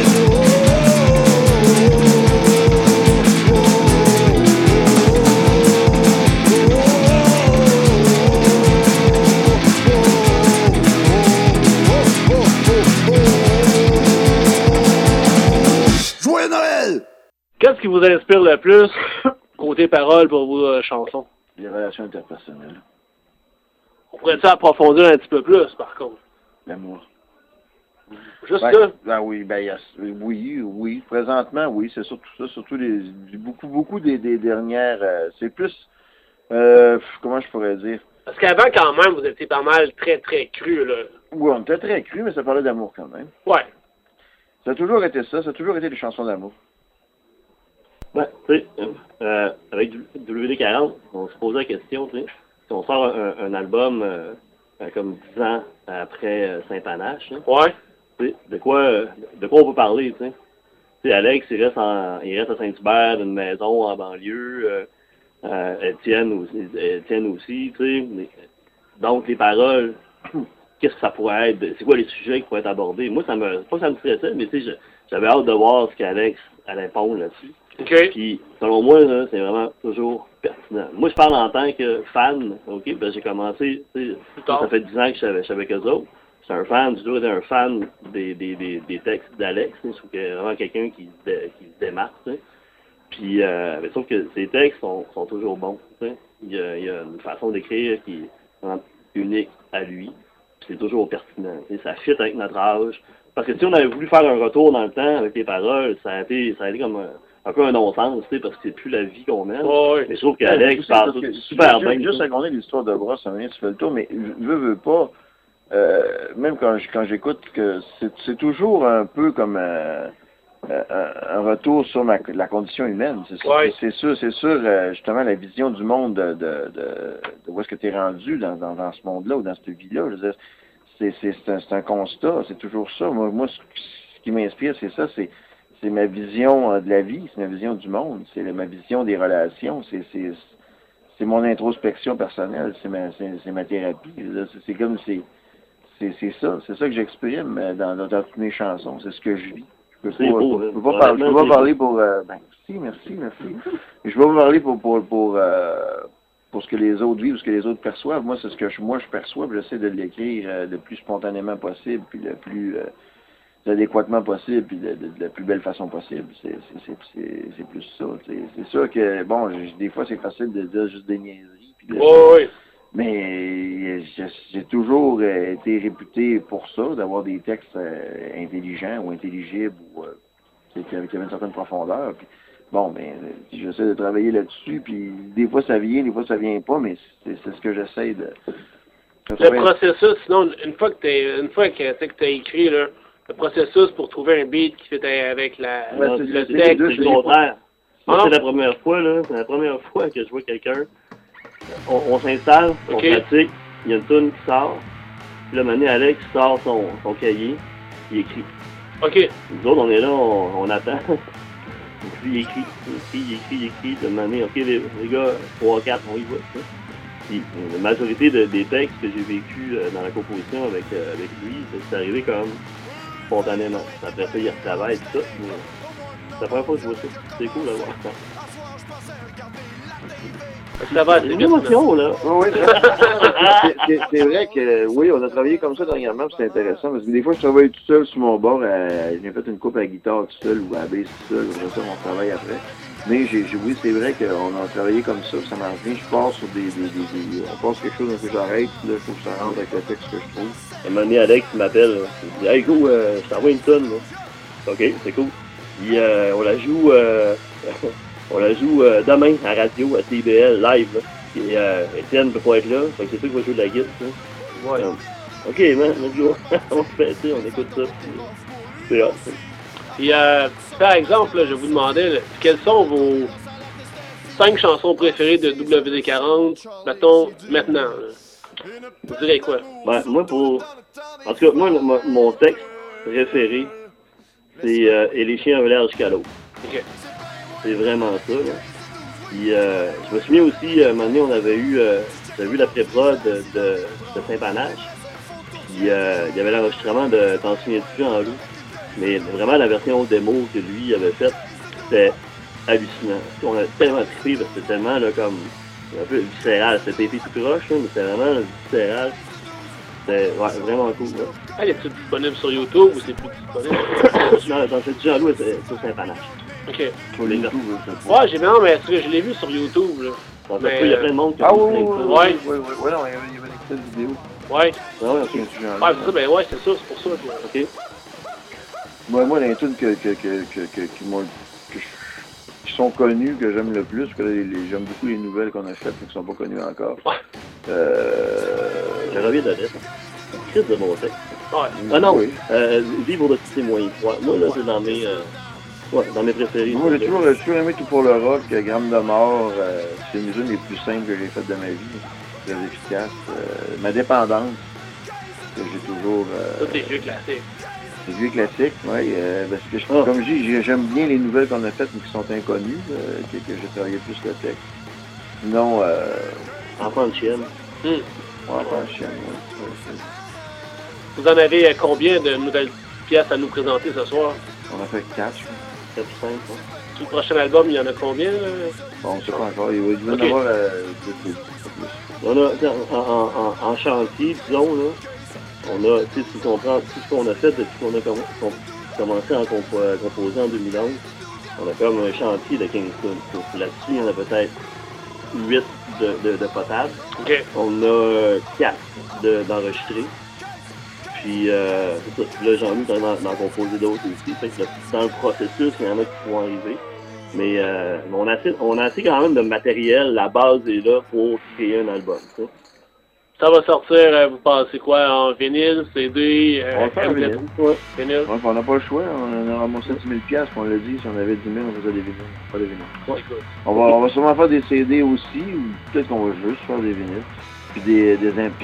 Joyeux Noël! Qu'est-ce qui vous inspire le plus côté paroles pour vos chansons? Les relations interpersonnelles. On pourrait-tu approfondir un petit peu plus, par contre? L'amour. Juste ben, ça? Ben oui, oui. Présentement, oui, c'est surtout ça. Surtout beaucoup des dernières... c'est plus... comment je pourrais dire? Parce qu'avant, quand même, vous étiez pas mal très, très cru, là. Oui, on était très cru, mais ça parlait d'amour quand même. Ouais. Ça a toujours été ça. Ça a toujours été des chansons d'amour. Ouais, tu sais, avec WD-40, on se posait la question, tu sais, si on sort un album comme 10 ans après Saint-Panache, hein, ouais. Tu sais, de quoi on peut parler, tu sais. Tu sais, Alex, il reste à Saint-Hubert, d'une maison en banlieue, Étienne aussi, tu sais. Donc, les paroles, qu'est-ce que ça pourrait être? C'est quoi les sujets qui pourraient être abordés? Moi, pas que ça me stressait, mais tu sais, j'avais hâte de voir ce qu'Alex allait répondre là-dessus. Okay. Puis, selon moi, là, c'est vraiment toujours pertinent. Moi, je parle en tant que fan, OK? Ben, j'ai commencé, ça fait 10 ans que je suis avec eux autres. Je suis un fan, j'ai toujours été un fan des textes d'Alex. Je trouve qu'il y a vraiment quelqu'un qui se démarque, t'sais. Puis, mais sauf que ces textes sont toujours bons, t'sais. Il y a une façon d'écrire qui est vraiment unique à lui. Puis c'est toujours pertinent, t'sais. Ça fit avec notre âge. Parce que si on avait voulu faire un retour dans le temps avec les paroles, ça a été comme un peu un non-sens, tu sais, parce que c'est plus la vie qu'on mène. Oh, oui. Mais je trouve qu'Alex parle super bien. Juste raconter l'histoire de Brosse, ça tu fais le tour, mais je veux pas, même quand j'écoute, que c'est toujours un peu comme un retour sur la condition humaine. C'est sûr, justement, la vision du monde de où est-ce que tu es rendu dans ce monde-là ou dans cette vie-là. Je veux dire, c'est un constat, c'est toujours ça. Moi, ce qui m'inspire, c'est ça, c'est ma vision de la vie, c'est ma vision du monde, c'est ma vision des relations, c'est mon introspection personnelle, c'est ma thérapie. C'est comme c'est ça que j'exprime dans toutes mes chansons, c'est ce que je vis. Je peux pas parler pour merci. Je peux pas parler pour ce que les autres vivent, ce que les autres perçoivent. Moi, c'est ce que je perçois, puis j'essaie de l'écrire le plus spontanément possible, puis le plus adéquatement possible, puis de la plus belle façon possible. C'est plus ça. C'est sûr que, bon, des fois, c'est facile de dire juste des niaiseries. Oui. Mais j'ai toujours été réputé pour ça, d'avoir des textes intelligents ou intelligibles, ou qui avaient une certaine profondeur. Puis, bon, j'essaie de travailler là-dessus, puis des fois ça vient, des fois ça vient pas, mais c'est ce que j'essaie de... Le processus, sinon, une fois que tu as écrit, là, le processus pour trouver un beat qui fait avec le texte... C'est le contraire. C'est la première fois, là, c'est la première fois que je vois quelqu'un. On s'installe, on pratique, il y a une toune qui sort, puis là, maintenant, Alex sort son cahier, il écrit. OK. Nous autres, on est là, on attend. Puis il écrit, de manière, OK, les gars, 3, 4, on y va. Puis la majorité des textes que j'ai vécu dans la composition avec lui, c'est arrivé comme spontanément. Après ça, il retravaille et tout ça. C'est la première fois que je vois ça. C'est cool à voir ça. Ça va, c'est une émotion, là. Oui, c'est vrai que, oui, on a travaillé comme ça dernièrement, c'est intéressant, parce que des fois, je travaille tout seul sur mon bord, j'ai fait une coupe à la guitare tout seul, ou à la bass tout seul, comme ça, on travaille après. Mais oui, c'est vrai qu'on a travaillé comme ça, ça marche bien, je pars sur on passe quelque chose, un peu j'arrête, là, il faut que ça rentre avec le texte que je trouve. À un moment donné, Alex m'appelle, il dit « Hey, go, je t'envoie une tonne, là. » OK, c'est cool. Puis on la joue demain à la radio, à CBL, live. Là. Et Étienne ne peut pas être là, fait que c'est sûr qu'il va jouer de la guitare. Ouais. OK, man, let's go. On fait ça, on écoute ça. C'est hot. Puis, par exemple, là, je vous demandais, là, quelles sont vos 5 chansons préférées de WD-40, mettons, maintenant? Là. Vous direz quoi? Ben, moi, en tout cas, moi, mon texte préféré, c'est « Et les chiens volèrent jusqu'à l'eau ». OK. C'est vraiment ça, là. Puis, je me souviens aussi, un moment donné, on avait vu la pré-prod de Saint-Panache. Puis, il y avait l'enregistrement de « T'en souviens-tu en loup ». Mais vraiment, la version démo que lui avait faite, c'était hallucinant. On a tellement trippé parce que c'était tellement là, comme un peu viscéral. C'était épais tout croche, là, mais c'était vraiment viscéral. C'était vraiment cool. Là. Ah, est-il disponible sur YouTube ou c'est plus disponible? Non, dans cette Jean-Loup, c'est sur Saint-Panache. OK. Sur les YouTube, ouais, j'ai bien, mais je l'ai vu sur YouTube. Là. Bon, mais, il y a plein de monde qui a vu ouais, non, il y avait des petites vidéos. Ouais. Ah ouais, ok. Ouais, c'est ça, ben ouais, c'est ça, c'est pour ça. Que... OK. Moi, les tunes qui sont connues, que j'aime le plus, que j'aime beaucoup les nouvelles qu'on a faites, mais qui sont pas connues encore. Ouais. Je reviens de l'Est. Chris de mon texte. Ouais. Ah non, oui. Vivre de c'est moyen. Ouais. Moi, là, c'est dans mes préférés. Moi, j'ai toujours aimé Tout pour le rock, Gramme de mort. C'est une des plus simples que j'ai faites de ma vie. Très efficace. Ma dépendance, que j'ai toujours... Tous les vieux classiques. Les vieux classiques, oui. Parce que, comme je dis, j'aime bien les nouvelles qu'on a faites, mais qui sont inconnues, que j'ai travaillé plus le texte. Sinon... Enfant de chienne. Enfant de chienne, oui. Vous en avez combien de nouvelles pièces à nous présenter ce soir? On a fait 4, 4 ou 5, hein. Tout le prochain album, il y en a combien? Là? Bon, on ne sait pas encore. Il va y en avoir plus. On a, en chantier, disons, là, on a, tu sais, si on prend tout ce qu'on a fait depuis qu'on a commencé à composer en 2011, on a comme un chantier de 15 tonnes. Là-dessus, il y en a peut-être 8 de potables. Okay. On a 4 d'enregistrés. Puis, c'est ça. Là, j'en ai d'en composer d'autres aussi. Fait que dans le processus, il y en a qui vont arriver. Mais on a assez quand même de matériel. La base est là pour créer un album. T'sais. Ça va sortir, vous pensez quoi, en vinyle, CD, on va faire vinyle. Ouais. Vinyle. Ouais, on n'a pas le choix. On a ramassé 10 000 $, on l'a dit. Si on avait 10 000, on faisait des vinyles. Pas des vinyles. Ouais. On va sûrement faire des CD aussi, ou peut-être qu'on va juste faire des vinyles. Puis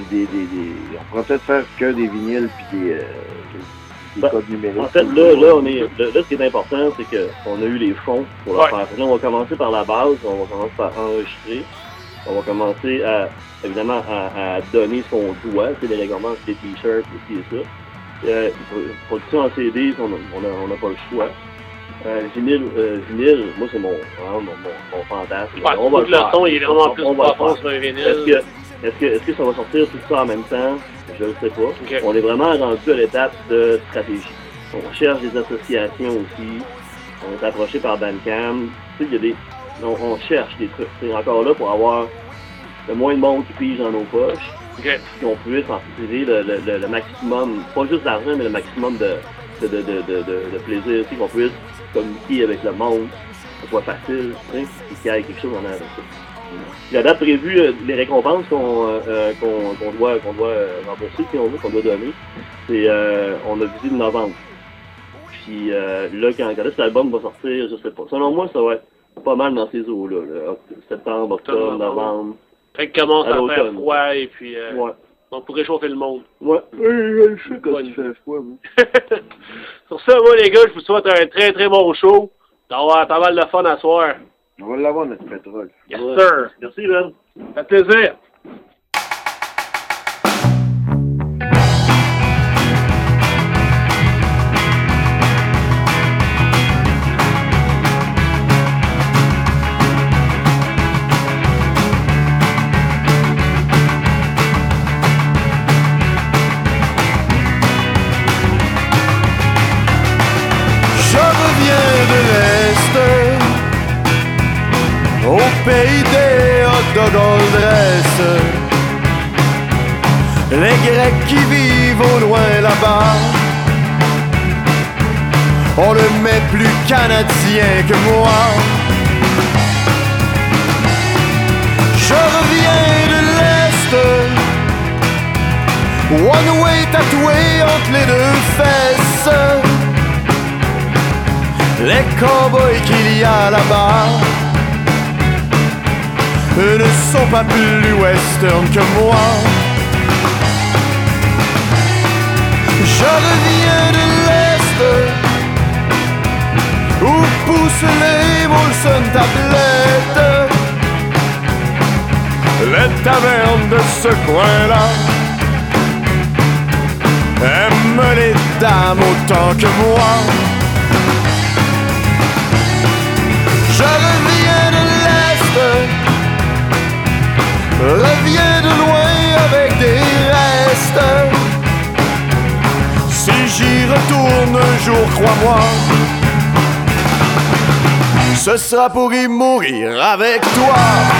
on pourrait peut-être faire que des vinyles, puis des codes numériques. En fait, là, ce qui est important, c'est qu'on a eu les fonds pour le faire. Là, on va commencer par la base, on va commencer par enregistrer. On va commencer évidemment à donner ce qu'on doit, les règlements, les t-shirts, aussi et ça. Production en CD, on n'a pas le choix. Vinyle, moi c'est mon fantasme. Ouais, on va le son, il est vraiment plus profond sur un vinyle. Est-ce que ça va sortir tout ça en même temps? Je ne sais pas. Okay. On est vraiment rendu à l'étape de stratégie. On cherche des associations aussi. On est approché par Bandcamp. Tu sais, on cherche des trucs. C'est encore là pour avoir le moins de monde qui pige dans nos poches. Okay. Qu'on puisse en tirer le maximum, pas juste d'argent, mais le maximum de plaisir. Qu'on puisse communiquer avec le monde, que ce soit facile, et qu'il y ait quelque chose en arrière de ça. La date prévue, les récompenses qu'on doit rembourser, si on veut, qu'on doit donner, c'est on a visé le novembre. Puis là, quand cet album va sortir, je sais pas. Selon moi, ça va être pas mal dans ces eaux-là. Là. Septembre, octobre, novembre. Fait que commence à faire froid et puis on pourrait réchauffer le monde. Ouais. Je sais quand il fait froid, moi. Sur ça, moi les gars, je vous souhaite un très très bon show. D'avoir pas mal de fun à soir. On va l'avoir, notre pétrole. Yes, sir. Merci, Ben. Ça fait plaisir. Je reviens de l'Est, au pays des hot dogs en Grèce. Les Grecs qui vivent au loin là-bas on le met plus canadien que moi. Je reviens de l'Est, one way tatoué entre les deux fesses. Les cowboys qu'il y a là-bas ne sont pas plus western que moi. Je reviens de l'Est, où poussent les Molson tablettes. Les tavernes de ce coin-là aiment les dames autant que moi. Je reviens de l'Est, reviens de loin avec des restes. Si j'y retourne un jour, crois-moi, ce sera pour y mourir avec toi.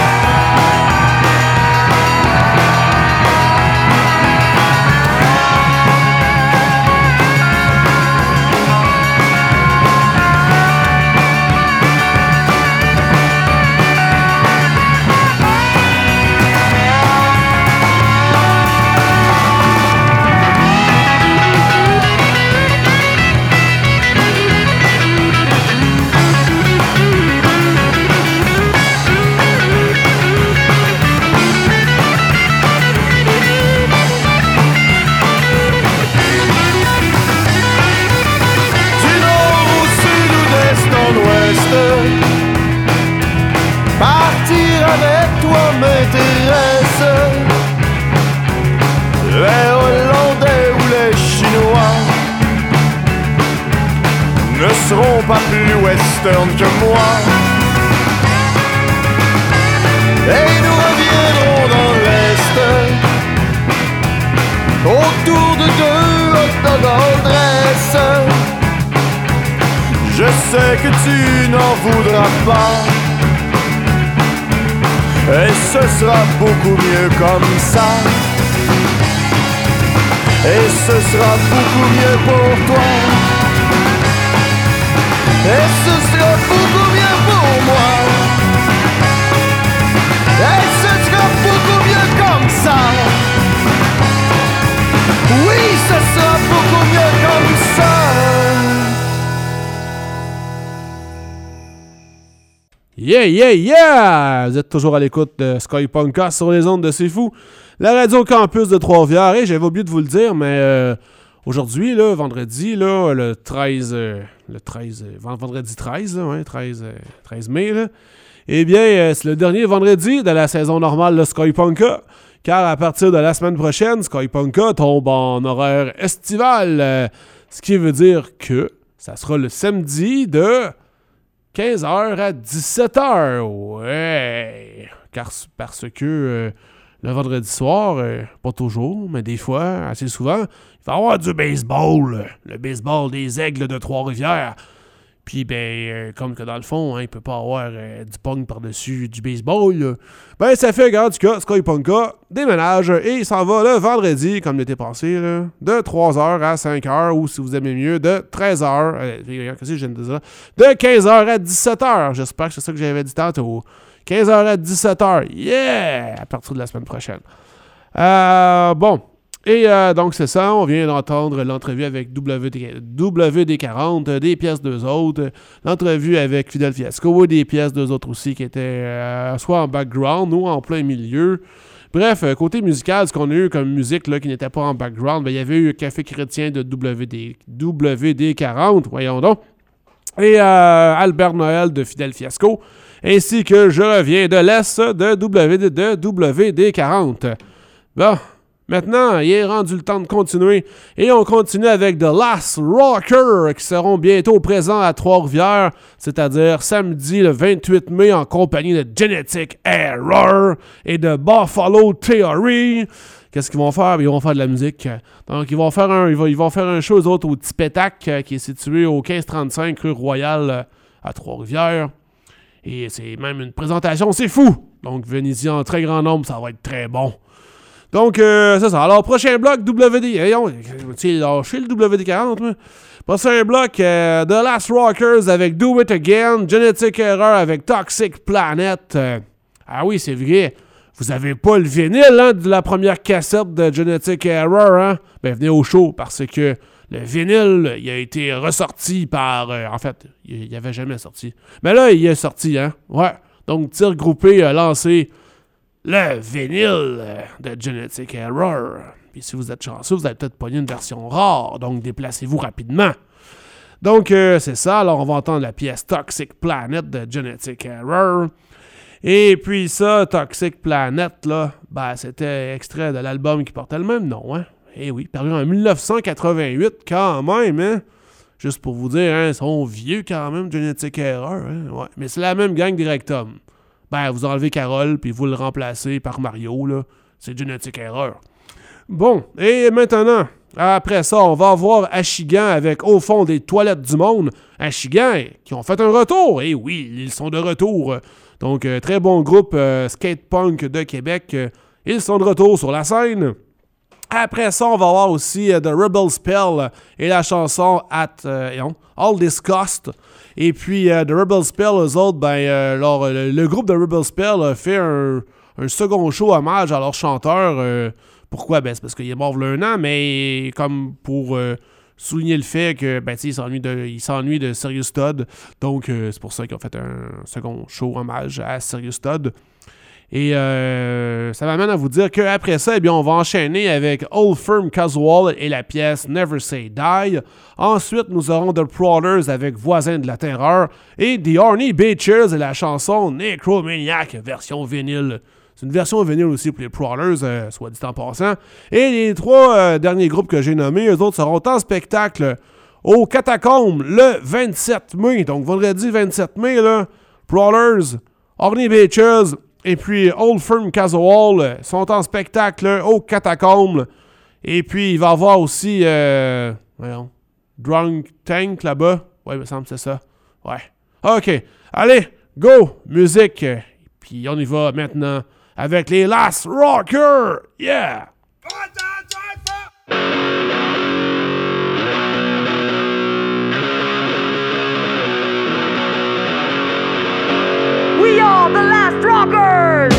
Partir avec toi m'intéresse. Les Hollandais ou les Chinois ne seront pas plus western que moi. Et nous reviendrons dans l'Est, autour de deux hot dogs en dresse. Je sais que tu n'en voudras pas, et ce sera beaucoup mieux comme ça. Et ce sera beaucoup mieux pour toi. Et ce sera beaucoup mieux pour moi. Et ce sera beaucoup mieux comme ça. Oui, ce sera beaucoup mieux comme ça. Yeah, yeah, yeah! Vous êtes toujours à l'écoute de Sky Punka sur les ondes de C'est Fou, la radio campus de Trois-Rivières. Et j'avais oublié de vous le dire, mais aujourd'hui, là, vendredi, là, le 13, vendredi 13, là, ouais, 13 mai, là, eh bien, c'est le dernier vendredi de la saison normale de Sky Punka, car à partir de la semaine prochaine, Sky Punka tombe en horaire estival, ce qui veut dire que ça sera le samedi de 15h à 17h, ouais, parce que le vendredi soir, pas toujours, mais des fois, assez souvent, il va y avoir du baseball, le baseball des Aigles de Trois-Rivières. Puis, comme que dans le fond, il peut pas avoir du pong par-dessus du baseball, là. Ben, ça fait, regarde, du cas, Sky Punka déménage et il s'en va le vendredi, comme l'été passé, là, de 3h à 5h, ou si vous aimez mieux, de 13h, qu'est-ce que je viens de dire? De 15h à 17h. J'espère que c'est ça que j'avais dit tantôt. 15h à 17h. Yeah! À partir de la semaine prochaine. Bon. Et donc, c'est ça, on vient d'entendre l'entrevue avec WD40, des pièces d'eux autres, l'entrevue avec Fidel Fiasco, des pièces d'eux autres aussi qui étaient soit en background ou en plein milieu. Bref, côté musical, ce qu'on a eu comme musique là, qui n'était pas en background, il y avait eu Café Chrétien de WD40, voyons donc, et Albert Noël de Fidel Fiasco, ainsi que Je reviens de l'Est de WD40. Bon. Maintenant, il est rendu le temps de continuer. Et on continue avec The Last Rocker qui seront bientôt présents à Trois-Rivières, c'est-à-dire samedi le 28 mai en compagnie de Genetic Error et de Buffalo Theory. Qu'est-ce qu'ils vont faire? Ils vont faire de la musique. Donc, ils vont faire un show, eux autres, au Tipétac, qui est situé au 1535 rue Royale à Trois-Rivières. Et c'est même une présentation, c'est fou! Donc, venez-y en très grand nombre, ça va être très bon. Donc, c'est ça. Alors, prochain bloc, WD. Tu sais, lâché le WD40, moi. Passé un bloc, The Last Rockers avec Do It Again, Genetic Error avec Toxic Planet. Ah oui, c'est vrai. Vous avez pas le vinyle hein, de la première cassette de Genetic Error, hein? Ben venez au show parce que le vinyle, il a été ressorti par... en fait, il avait jamais sorti. Mais là, il est sorti, hein? Ouais. Donc, Tir Groupé a lancé le vinyle de Genetic Error. Puis si vous êtes chanceux, vous allez peut-être pogner une version rare. Donc, déplacez-vous rapidement. Donc, c'est ça. Alors, on va entendre la pièce Toxic Planet de Genetic Error. Et puis ça, Toxic Planet, là, ben, c'était extrait de l'album qui portait le même nom, hein? Eh oui, paru en 1988, quand même, hein? Juste pour vous dire, hein, ils sont vieux quand même, Genetic Error, hein? Ouais. Mais c'est la même gang d'Erectum. Ben, vous enlevez Carole, puis vous le remplacez par Mario, là. C'est Genetic Error. Bon, et maintenant, après ça, on va voir Ashigan avec Au fond des toilettes du monde. Ashigan, qui ont fait un retour. Eh oui, ils sont de retour. Donc, très bon groupe skate punk de Québec. Ils sont de retour sur la scène. Après ça, on va voir aussi The Rebel Spell et la chanson All Disgust. Et puis, The Rebel Spell, eux autres, le groupe de Rebel Spell a fait un second show hommage à leur chanteur. Pourquoi? Ben, c'est parce qu'il est mort il y a un an, mais comme pour souligner le fait que il s'ennuie de Serious Todd. Donc, c'est pour ça qu'ils ont fait un second show hommage à Serious Todd. Et ça m'amène à vous dire qu'après ça, eh bien, on va enchaîner avec Old Firm Casual et la pièce Never Say Die. Ensuite, nous aurons The Prowlers avec Voisins de la Terreur et The Horny Bitches et la chanson Necromaniac version vinyle. C'est une version vinyle aussi pour les Prowlers, soit dit en passant. Et les trois derniers groupes que j'ai nommés, eux autres seront en spectacle au Catacombes le 27 mai. Donc, vendredi 27 mai, là, Prowlers, Horny Bitches et puis Old Firm Casual sont en spectacle au Catacombes. Et puis, il va y avoir aussi Drunk Tank là-bas. Ouais, il me semble que c'est ça. Ouais. OK. Allez, go! Musique. Puis, on y va maintenant avec les Last Rockers. Yeah! We are the Last Rockers!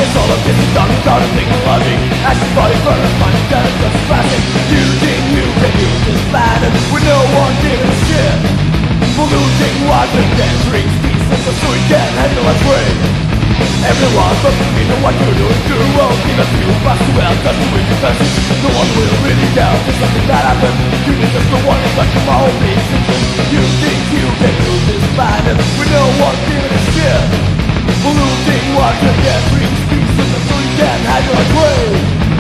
Started thinking logic as she body burns, finding that it's just classic. You think you can news is bad with no one giving a shit. Polluting water that drinks pieces so we can handle a trade. Everyone but we know what you're doing to the world. Even if you pass well, just do it because no one will really care. There's something that happened. You deserve the warning, but you're all being simple. You think you can do this bad with no one giving a shit. Polluting water that drinks pieces so we can handle a trade.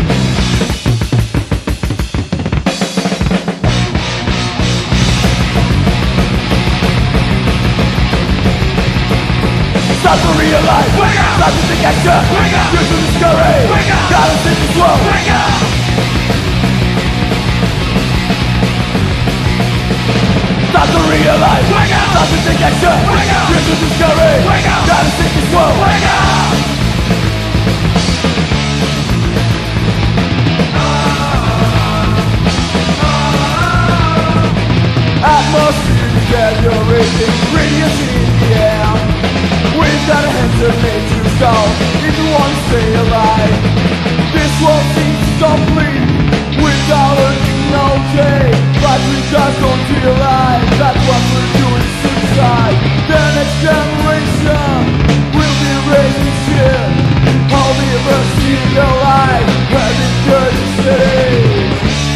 Start to realize, start to take action. Use to discourage, gotta save this world. Start to realize, start to take action. Use to discourage, gotta save this world. Atmosphere deteriorating, radiance in the air. We've got a answer made to solve if you want to stay alive. This world seems complete without a technology, but we just don't realize that's what we're doing, suicide. The next generation will be raising shit. All the adversity in their life, having dirty cities.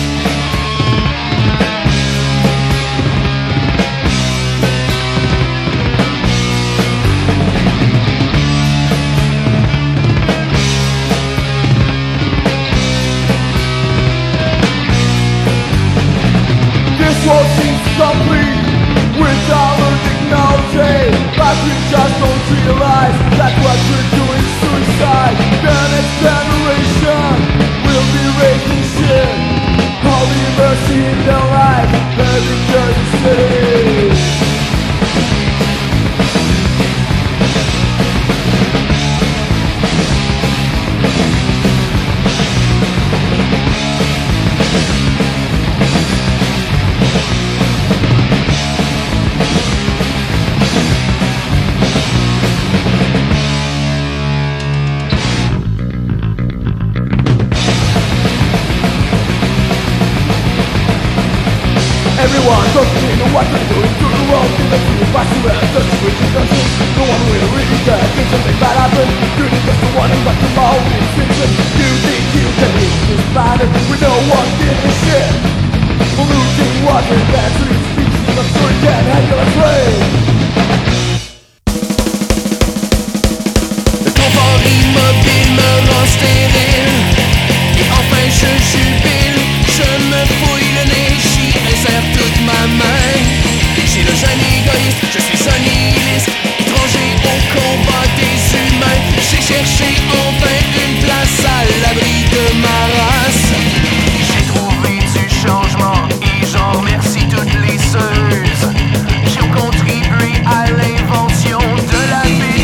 This world seems complete without a technology, but we just don't realize that's what we're doing, suicide. The next generation will be raising shit. All the mercy in their life, living dirty cities. Everyone doesn't know what they're doing to the world. Give it to you, pass you out, just switch it, just switch. No one will really care, think something bad happened. You need just the one, but tomorrow is fiction. You think you can live this bad with no one giving a shit. Polluting water, that's three species of sure you can't handle a trade. Le confort immobile me rend stérile. Et enfin je jubile, je me fouille le nez, j'y insère toute ma main. J'ai le jeune égoïste, je suis un nihiliste, étranger au combat des humains. J'ai cherché en vain une place à l'abri de ma race. J'ai trouvé du changement et j'en remercie toutes les ceuses qui ont contribué à l'invention de la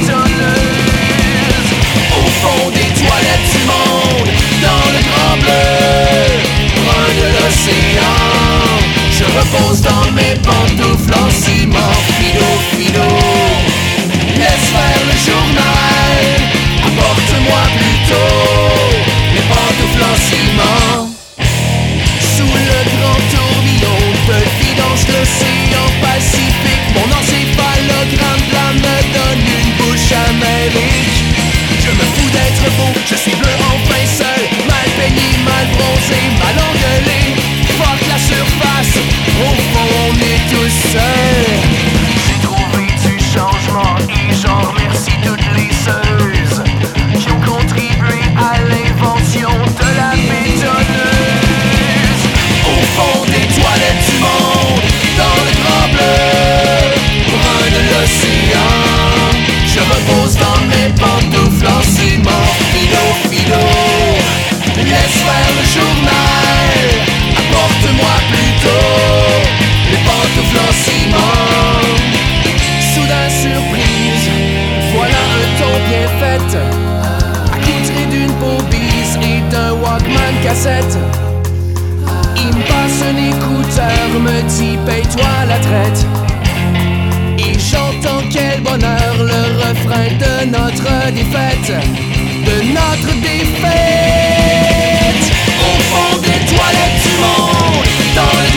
bétonneuse. Au fond des toilettes du monde, dans le grand bleu brun de l'océan, je repose dans mes pantoufles en ciment. Fido, fido, laisse faire le journal, apporte-moi plutôt les pantoufles en ciment. Sous le grand tourbillon de vidange de l'océan Pacifique, mon encéphalogramme blanc me donne une bouche amérique. Je me fous d'être beau, je suis bleu enfin seul, mal peigné, mal bronzé, mal engueulé. Fuck la surface, au fond on est tous seuls. J'ai trouvé du changement et j'en remercie toutes les ceuses qui ont contribué à l'invention de la bétonneuse. Au fond des toilettes du monde, dans le grand bleu brun de l'océan, je repose dans mes pantoufles en ciment. Philo, philo, laisse faire le journal, apporte-moi plutôt les pantoufles en ciment. Soudain surprise, voilà un ton bien fait, accoutré d'une peau bise et d'un Walkman cassette. Il me passe un écouteur, me dit paye-toi la traite. Et j'entends quel bonheur, le refrain de notre défaite, de notre défaite. Au fond des toilettes du monde, dans le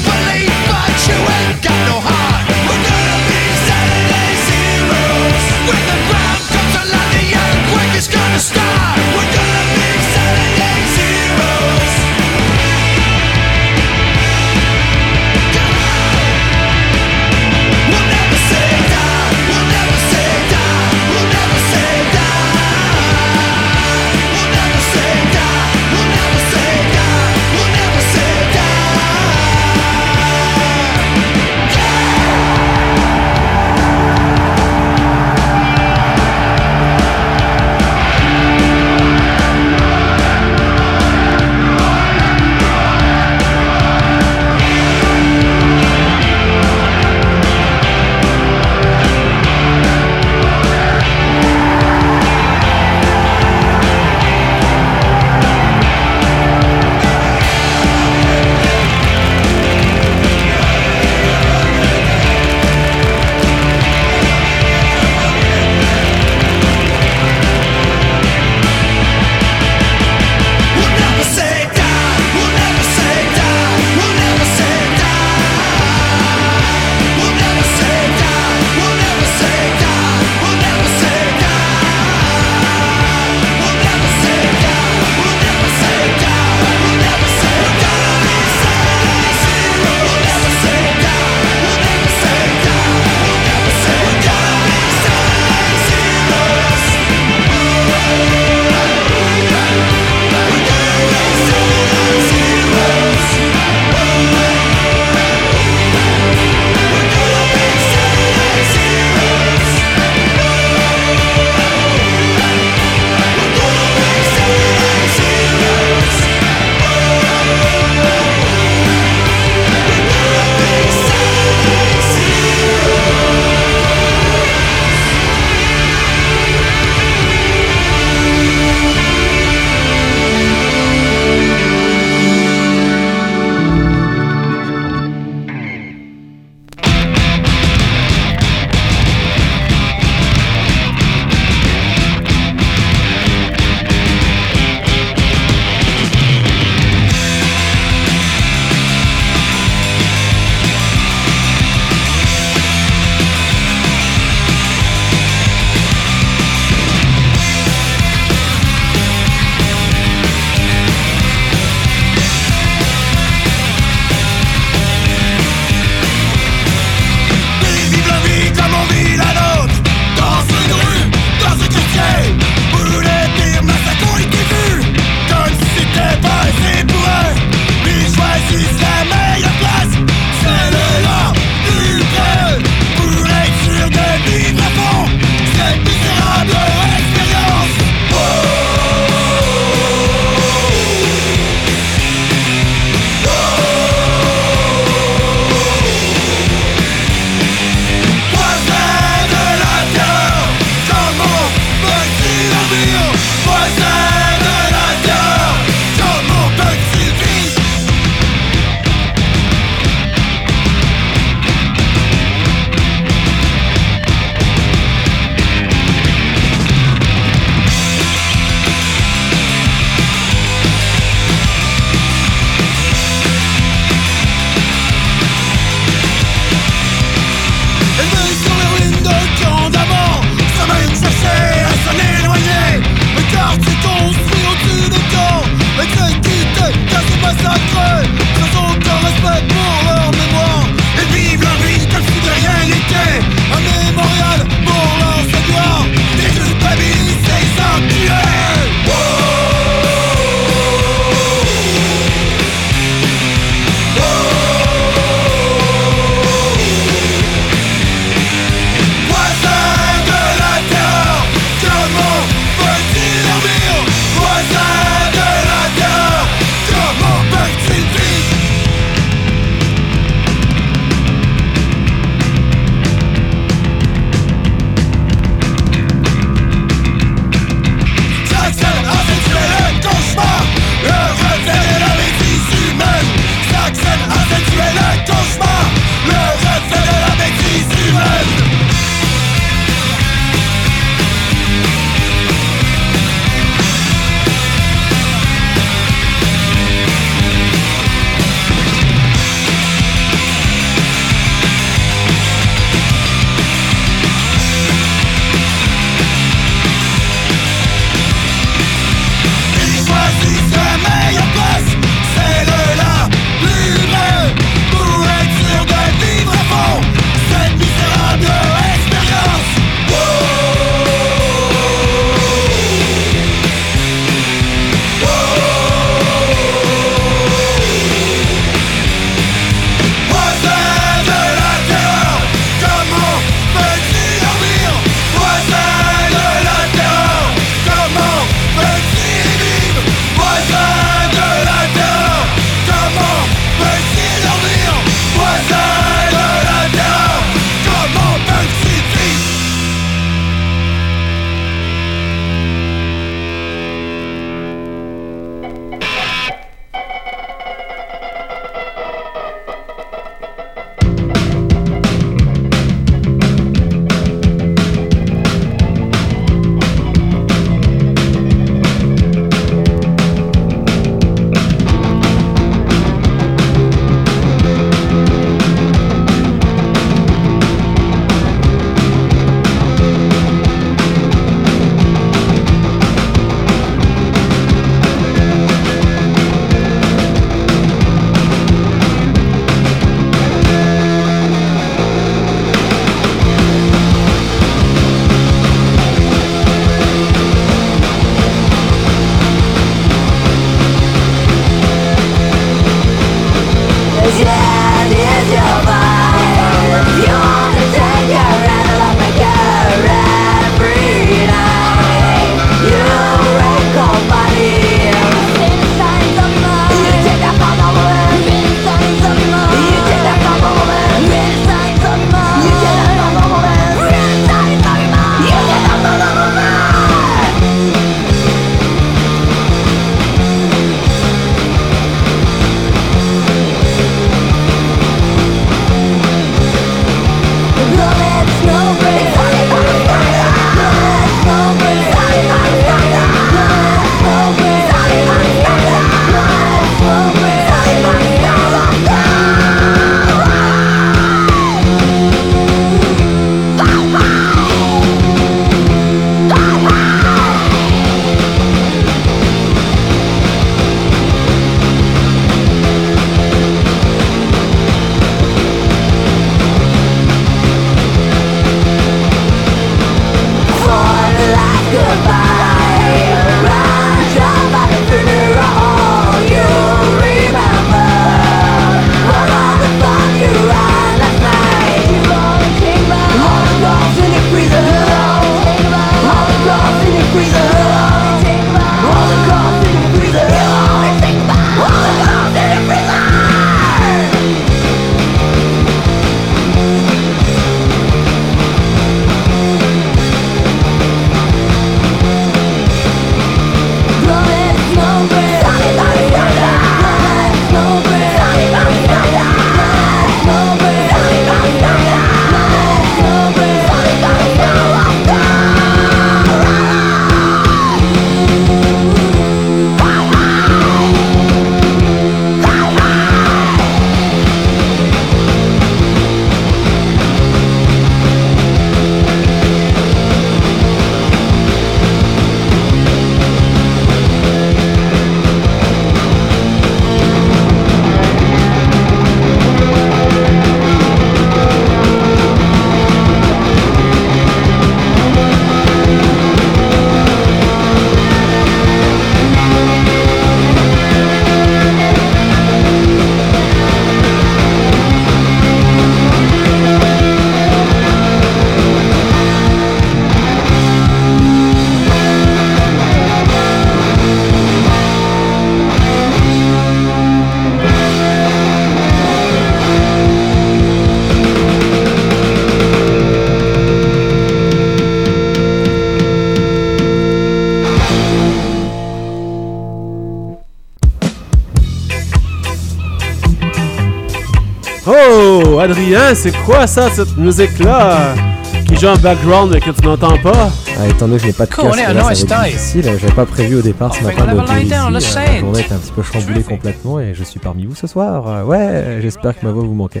Oh, Adrien, c'est quoi ça, cette musique-là qui joue en background et que tu n'entends pas? Étant donné que je n'ai pas de casque, là, ça va être difficile. J'avais pas prévu au départ ce matin de venir ici. La journée était un petit peu chamboulée complètement et je suis parmi vous ce soir. Ouais, j'espère que ma voix vous manquait.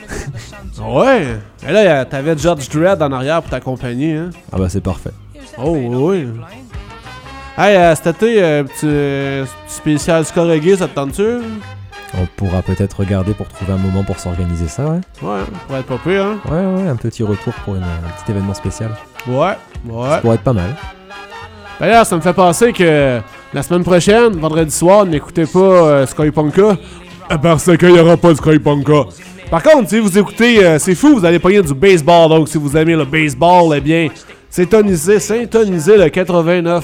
Ouais, et là, t'avais Judge Dredd en arrière pour t'accompagner, hein? Ah bah c'est parfait. Oh, oui. Hey, cet été, petit spécial score reggae, ça te tente-tu? On pourra peut-être regarder pour trouver un moment pour s'organiser ça, ouais. Ouais, pour être pas pire, hein? Ouais, un petit retour pour un petit événement spécial. Ouais. Ça pourrait être pas mal. D'ailleurs, ça me fait penser que la semaine prochaine, vendredi soir, n'écoutez pas Skypunka, parce qu'il n'y aura pas de Skypunka. Par contre, si vous écoutez, c'est fou, vous allez pogner du baseball, donc si vous aimez le baseball, eh bien, syntonisez le 89,1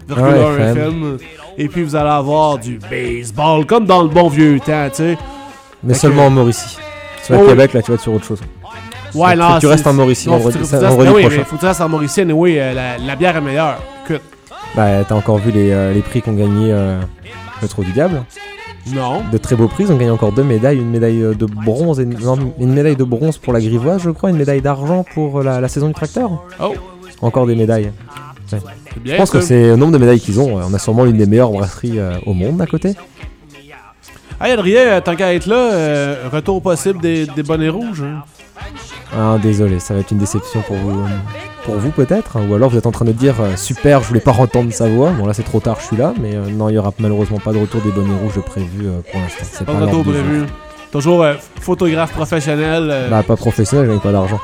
FM. Et puis vous allez avoir du baseball, comme dans le bon vieux temps, tu sais. Mais seulement en Mauricie. Sur le Québec, là, tu vas être sur autre chose. Ouais, non, tu restes en Mauricie vendredi prochain. Oui, mais faut que tu restes en Mauricie, et oui, la bière est meilleure. Écoute. Bah, t'as encore vu les prix qu'ont gagné le Trou du Diable? Non. De très beaux prix, ils ont gagné encore 2 médailles, une médaille de bronze et une médaille de bronze pour la grivoise, je crois, une médaille d'argent pour la saison du tracteur. Oh. Encore des médailles. Ouais. Bien, je pense que c'est le nombre de médailles qu'ils ont. On a sûrement l'une des meilleures brasseries au monde à côté. Hey Adrien, tant qu'à être là, retour possible des bonnets rouges. Hein? Ah, désolé, ça va être une déception pour vous peut-être. Ou alors vous êtes en train de dire super, je voulais pas entendre sa voix. Bon là c'est trop tard, je suis là. Mais non, il y aura malheureusement pas de retour des bonnets rouges prévu pour l'instant. C'est pas de retour prévu. Toujours photographe professionnel. Bah pas professionnel, je gagne pas d'argent.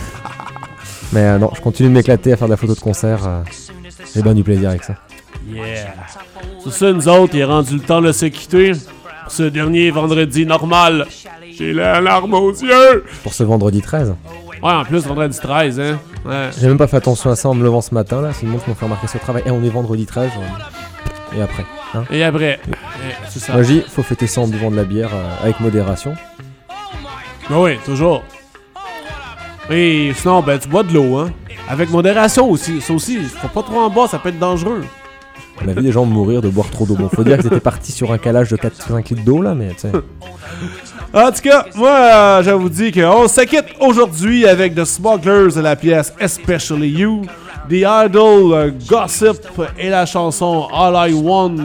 Mais non, je continue de m'éclater à faire de la photo de concert. J'ai bien du plaisir avec ça. Yeah. Sur ça, nous autres, il est rendu le temps de se quitter. Pour ce dernier vendredi normal. J'ai la larme aux yeux. Pour ce vendredi 13. Ouais, en plus, vendredi 13, hein. Ouais. J'ai même pas fait attention à ça en me levant ce matin, là. C'est le monde qui m'a fait remarquer ce travail. Et on est vendredi 13. Et après. Hein. Et après. C'est ça. Moi, j'ai faut fêter ça en buvant de la bière avec modération. Ben oui, toujours. Et sinon, ben, tu bois de l'eau, hein. Avec modération aussi. Ça aussi, faut pas trop en boire, ça peut être dangereux. On a vu des gens mourir de boire trop d'eau. Bon, faut dire qu'ils étaient partis sur un calage de 4-5 litres d'eau, là, mais tu sais. En tout cas, moi, je vous dis qu'on se quitte aujourd'hui avec The Smugglers de la pièce Especially You, The Idol, Gossip et la chanson All I Want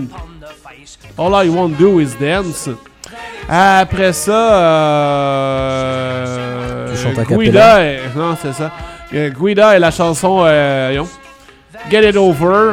Do Is Dance. Après ça, Guida et... Non, c'est ça. Guida et la chanson Get It Over.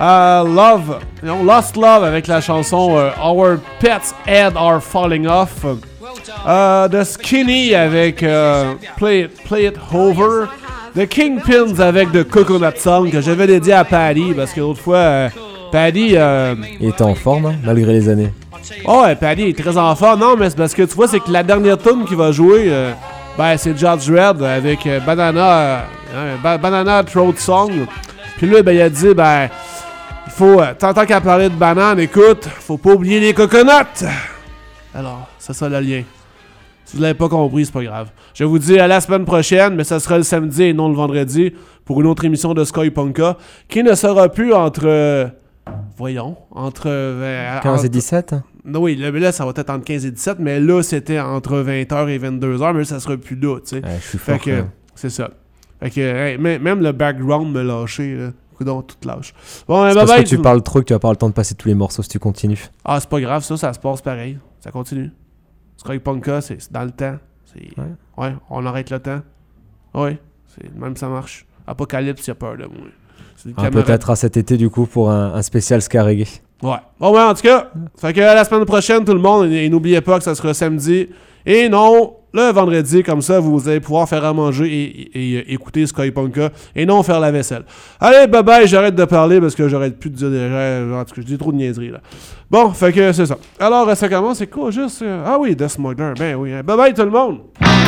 Lost Love avec la chanson Our Pets Head Are Falling Off. The Skinny avec Play It Over. The Kingpins avec The Coconut Song que j'avais dédié à Paddy parce que l'autre fois, Paddy... Il était en forme, hein, malgré les années. Oh ouais, Paddy est très en forme. Non, mais c'est parce que tu vois, c'est que la dernière tune qu'il va jouer, c'est Judge Red avec Banana Throat Song. Puis là, il a dit, il faut, tant qu'à parler de banane, écoute, faut pas oublier les coconuts. Alors, c'est ça le lien. Si vous l'avez pas compris, c'est pas grave. Je vous dis à la semaine prochaine, mais ça sera le samedi et non le vendredi, pour une autre émission de Sky Punka, qui ne sera plus entre... entre... 15 et 17? Oui, là, ça va être entre 15 et 17, mais là, c'était entre 20h et 22h, mais là, ça sera plus là, tu sais. Je suis fort. Fait que, c'est ça. Fait que, même le background me lâchait, là. Coudon, tout lâche. Bon, c'est parce que tu parles trop que tu vas pas avoir le temps de passer tous les morceaux si tu continues. Ah, c'est pas grave, ça se passe pareil. Ça continue. Sky Punka, c'est dans le temps. Ouais, on arrête le temps. Ouais, même ça marche. Apocalypse, il a peur de moi. Peut-être à cet été, du coup, pour un spécial ska reggae. Ouais. Bon, en tout cas, fait que la semaine prochaine, tout le monde, et n'oubliez pas que ça sera samedi. Et non, le vendredi, comme ça, vous allez pouvoir faire à manger et écouter Sky Punka et non faire la vaisselle. Allez, bye-bye, j'arrête de parler parce que j'arrête plus de dire en tout cas, je dis trop de niaiseries, là. Bon, fait que c'est ça. Alors, ça commence, c'est quoi, juste... ah oui, The Smuggler, ben oui. Bye-bye, tout le monde!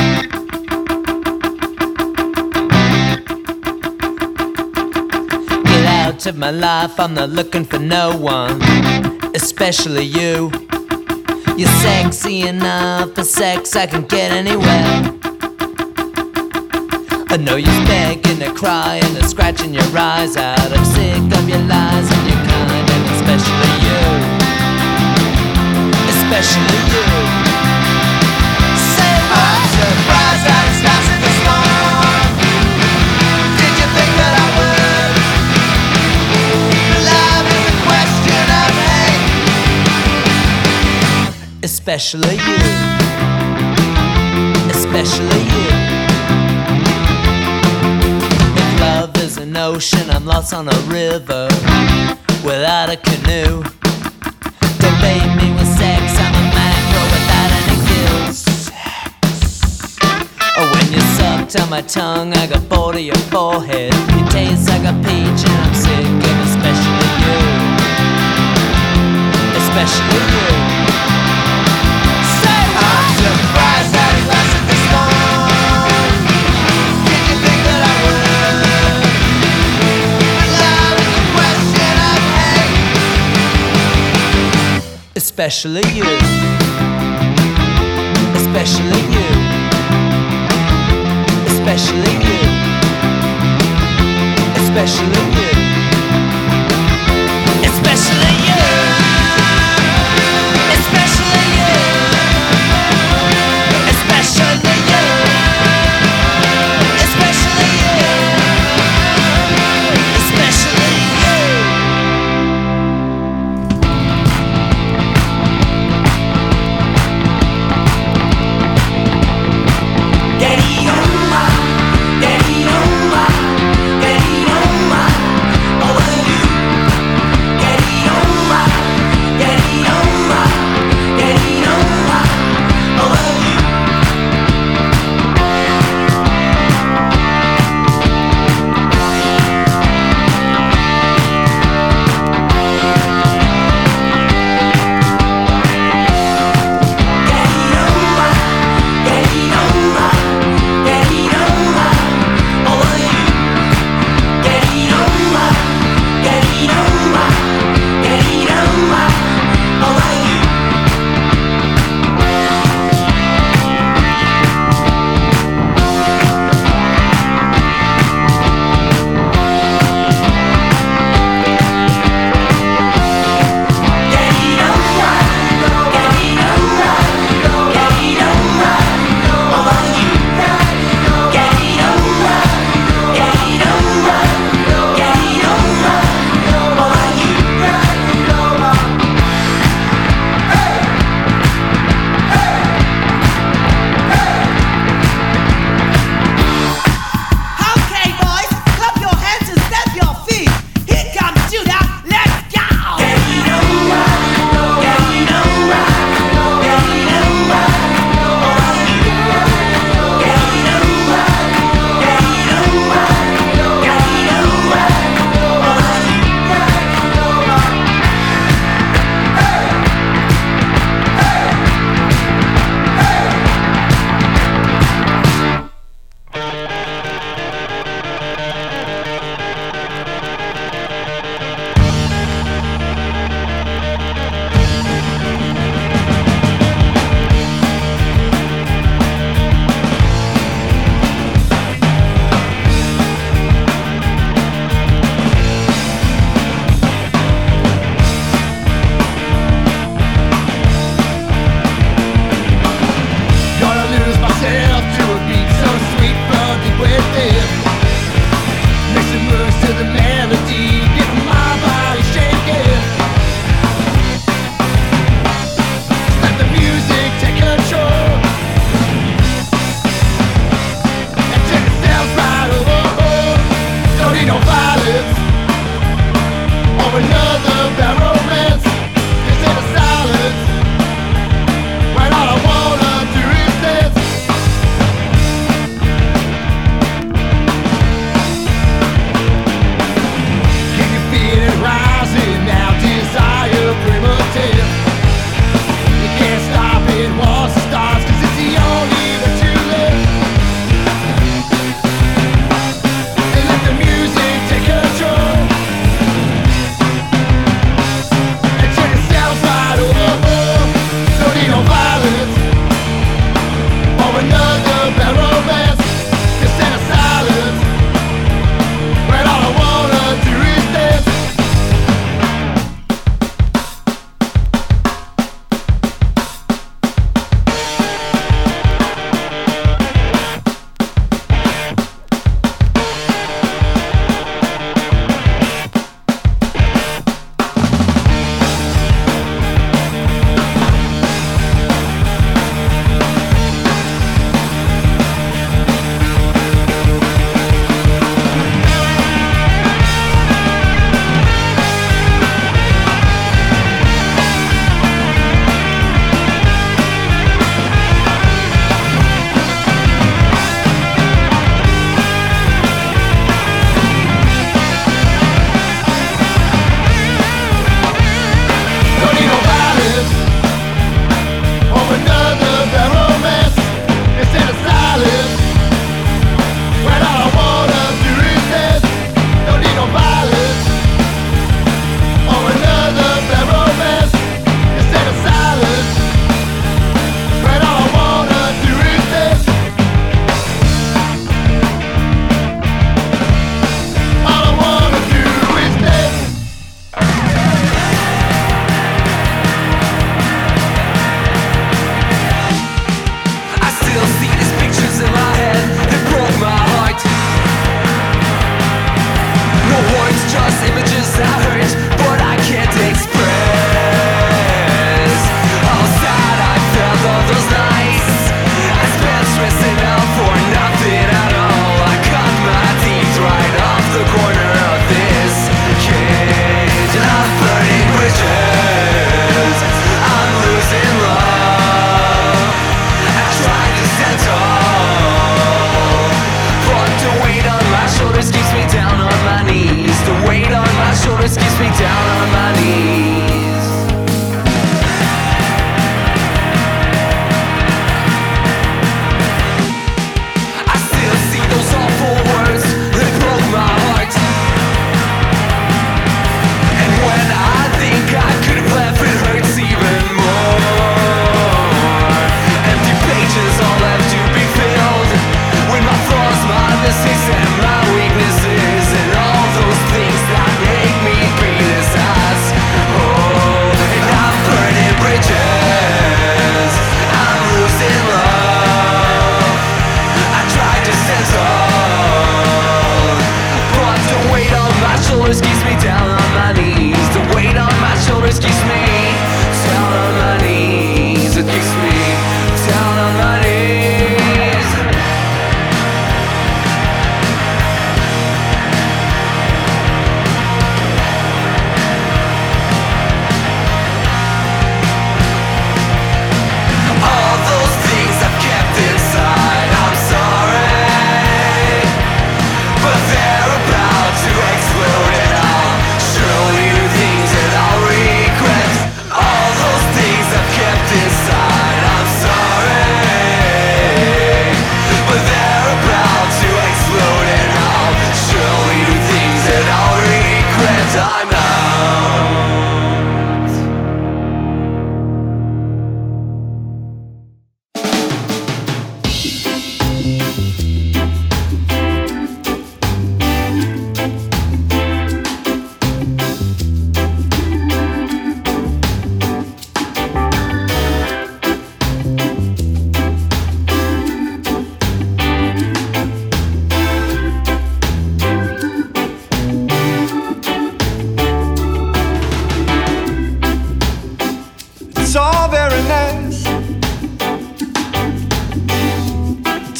Out of my life, I'm not looking for no one, especially you. You're sexy enough for sex, I can get anywhere. I know you're begging and crying and scratching your eyes out. I'm sick of your lies and your kind, and especially you. Especially you. Say I'm surprised that it's lasted this long. Did you think that I would? Love is a question of hate. Especially you. Especially you. If love is an ocean, I'm lost on a river without a canoe. Don't bait me with sex, I'm a macro without any gills. Oh, when you sucked on my tongue, I got bored of your forehead. You taste like a peach and I'm sick of especially you. Especially you. Say I'm surprised that it lasted this long. Did you think that I would? Love is a question of hate. Especially you. Especially you. Especially you. Especially you. Especially you. Especially you. Especially you. Especially you. Especially you. Get it on my, get it on my, get it on my.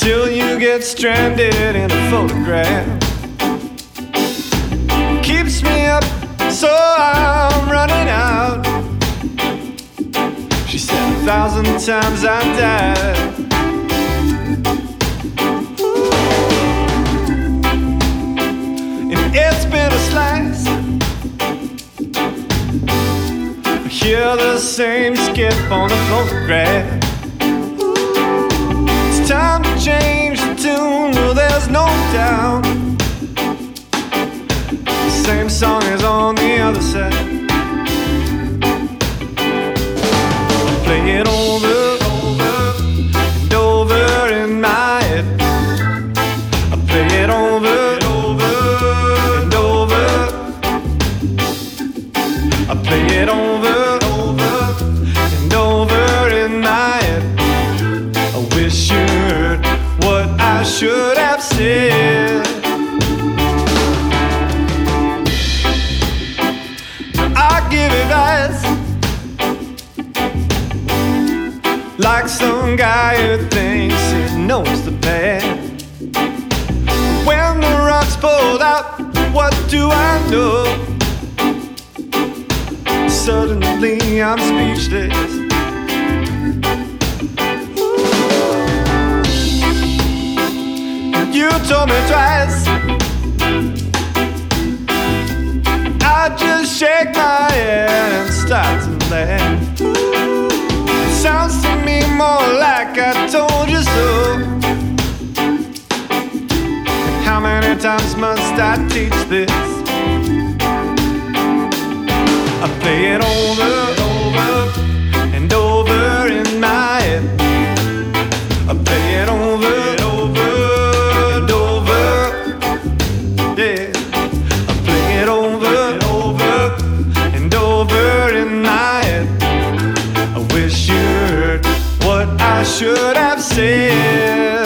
till you get stranded in a photograph. Keeps me up, so I'm running out. She said 1,000 times I died. And it's been a slice. I hear the same skip on a photograph. It's time to change the tune, well there's no doubt. The same song is on the other side. I play it over and over in my head. I play it over and over. I play it over and over in my head. I wish you heard what I should have said. I give advice like some guy who thinks he knows the path. When the rock's pulled out, what do I know? Suddenly I'm speechless. You told me twice, I just shake my head and start to laugh. It sounds to me more like I told you so. And how many times must I teach this? I play it over and over in my head. I play it over and over, yeah. I play it over and over in my head. I wish you heard what I should have said.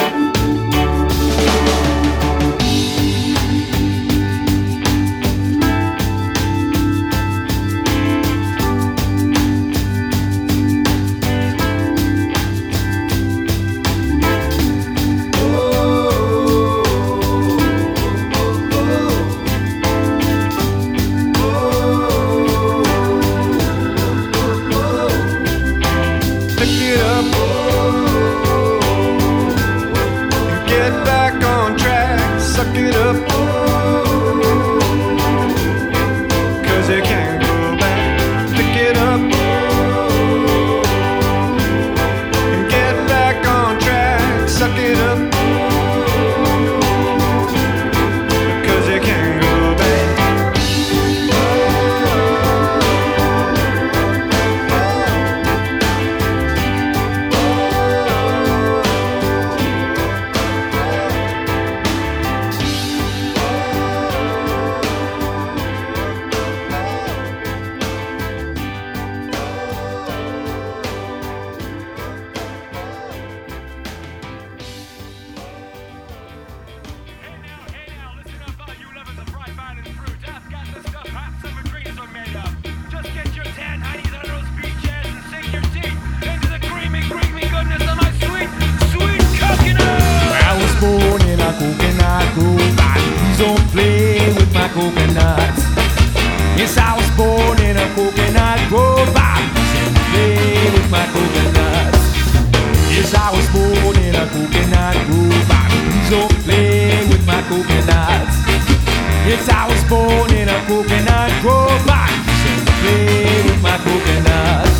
Yes, I was born in a coconut grove. Please don't play with my coconuts. Yes, I was born in a coconut grove. Please don't play with my coconuts. Yes, I was born in a coconut grove. Please don't play with my coconuts.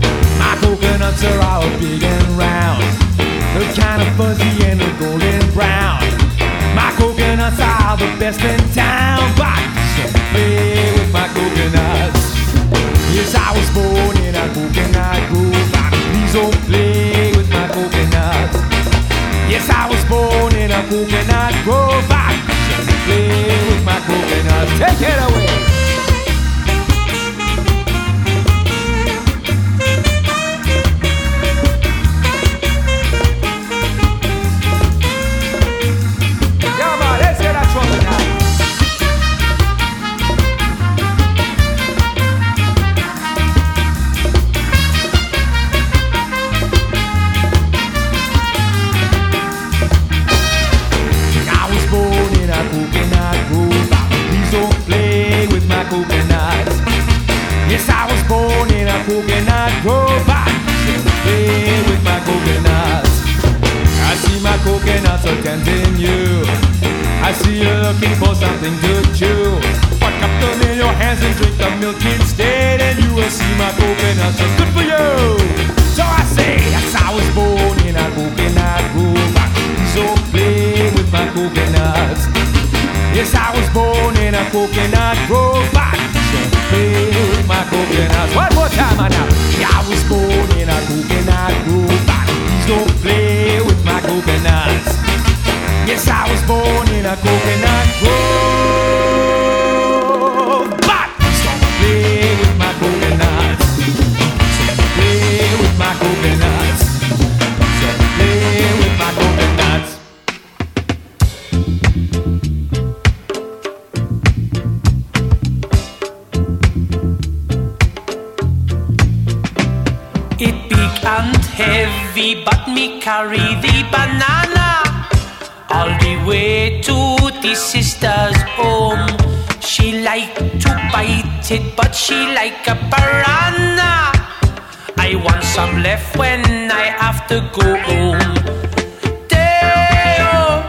My coconuts are all big and round. They're kind of fuzzy and they're golden brown. My coconuts are the best in town, but don't play with my coconuts. Yes, I was born in a coconut grove. Please don't play with my coconuts. Yes, I was born in a coconut grove. Don't play with my coconuts. Take it away. see you looking for something to chew. Put up them in your hands and drink the milk instead, and you will see my coconuts are good for you. So I say, yes, I was born in a coconut grove. So play with my coconuts. Yes, I was born in a coconut grove. So play with my coconuts. One more time now. Yeah, I was born in a coconut grove. So play with my coconuts. Yes, I was born in a coconut grove. But so play with my coconuts. So play with my coconuts. So play with my coconuts. It big and heavy, but me carry the banana all the way to the sister's home. She like to bite it, but she like a piranha. I want some left when I have to go home. Teo,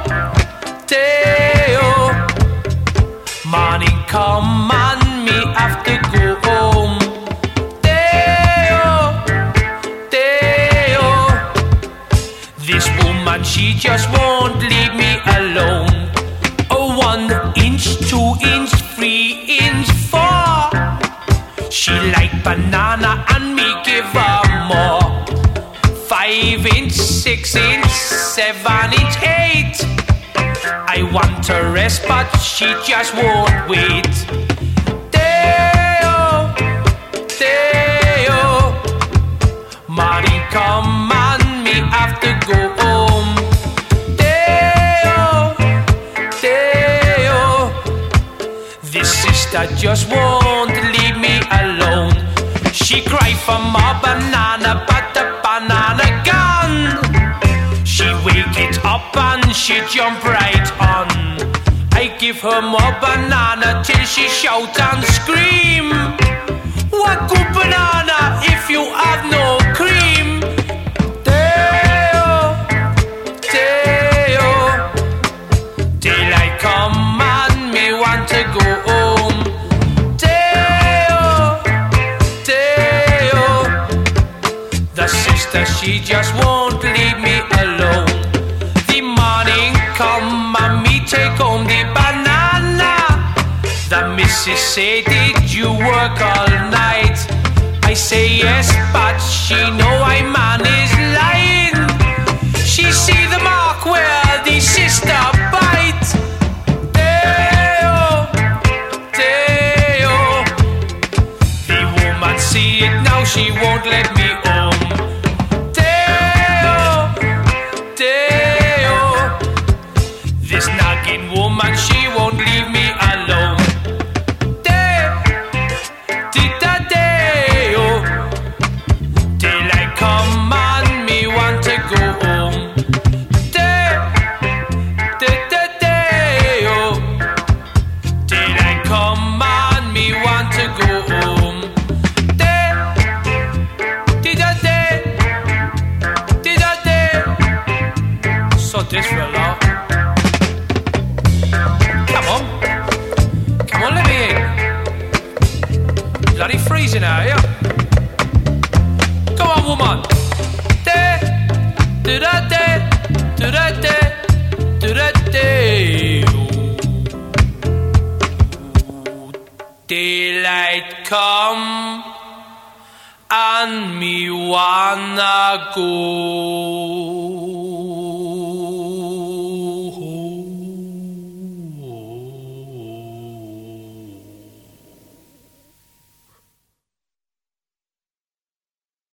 Teo, morning come and me have to go home. This woman, she just won't leave me alone. Oh, 1 inch, 2 inch, 3 inch, 4. She like banana and me give her more. 5 inch, 6 inch, 7 inch, 8. I want to rest, but she just won't wait. Teo, Teo, money come and me have to go home. Teo, Teo, this sister just won't leave me alone. She cry for more banana, but the banana gone. She wake it up and she jump right on. I give her more banana till she shout and scream. What good banana if you have no cream? Teo, Teo, daylight come and me want to go home. Teo, Teo, the sister she just won't leave me alone. The morning come and me take home the banana. The missus say, did you work all night? I say yes, but she know I man is lying. She see the mark where the sister bite. Teo, Teo, the woman see it now, she won't let me home. Teo, Teo, this nagging woman, she won't leave me alone. Come on, me want to go home. Daylight come on, me want to go home. So this fella, come on, let me in. Bloody freezing out here. Come on, woman. Daylight come and me wanna go.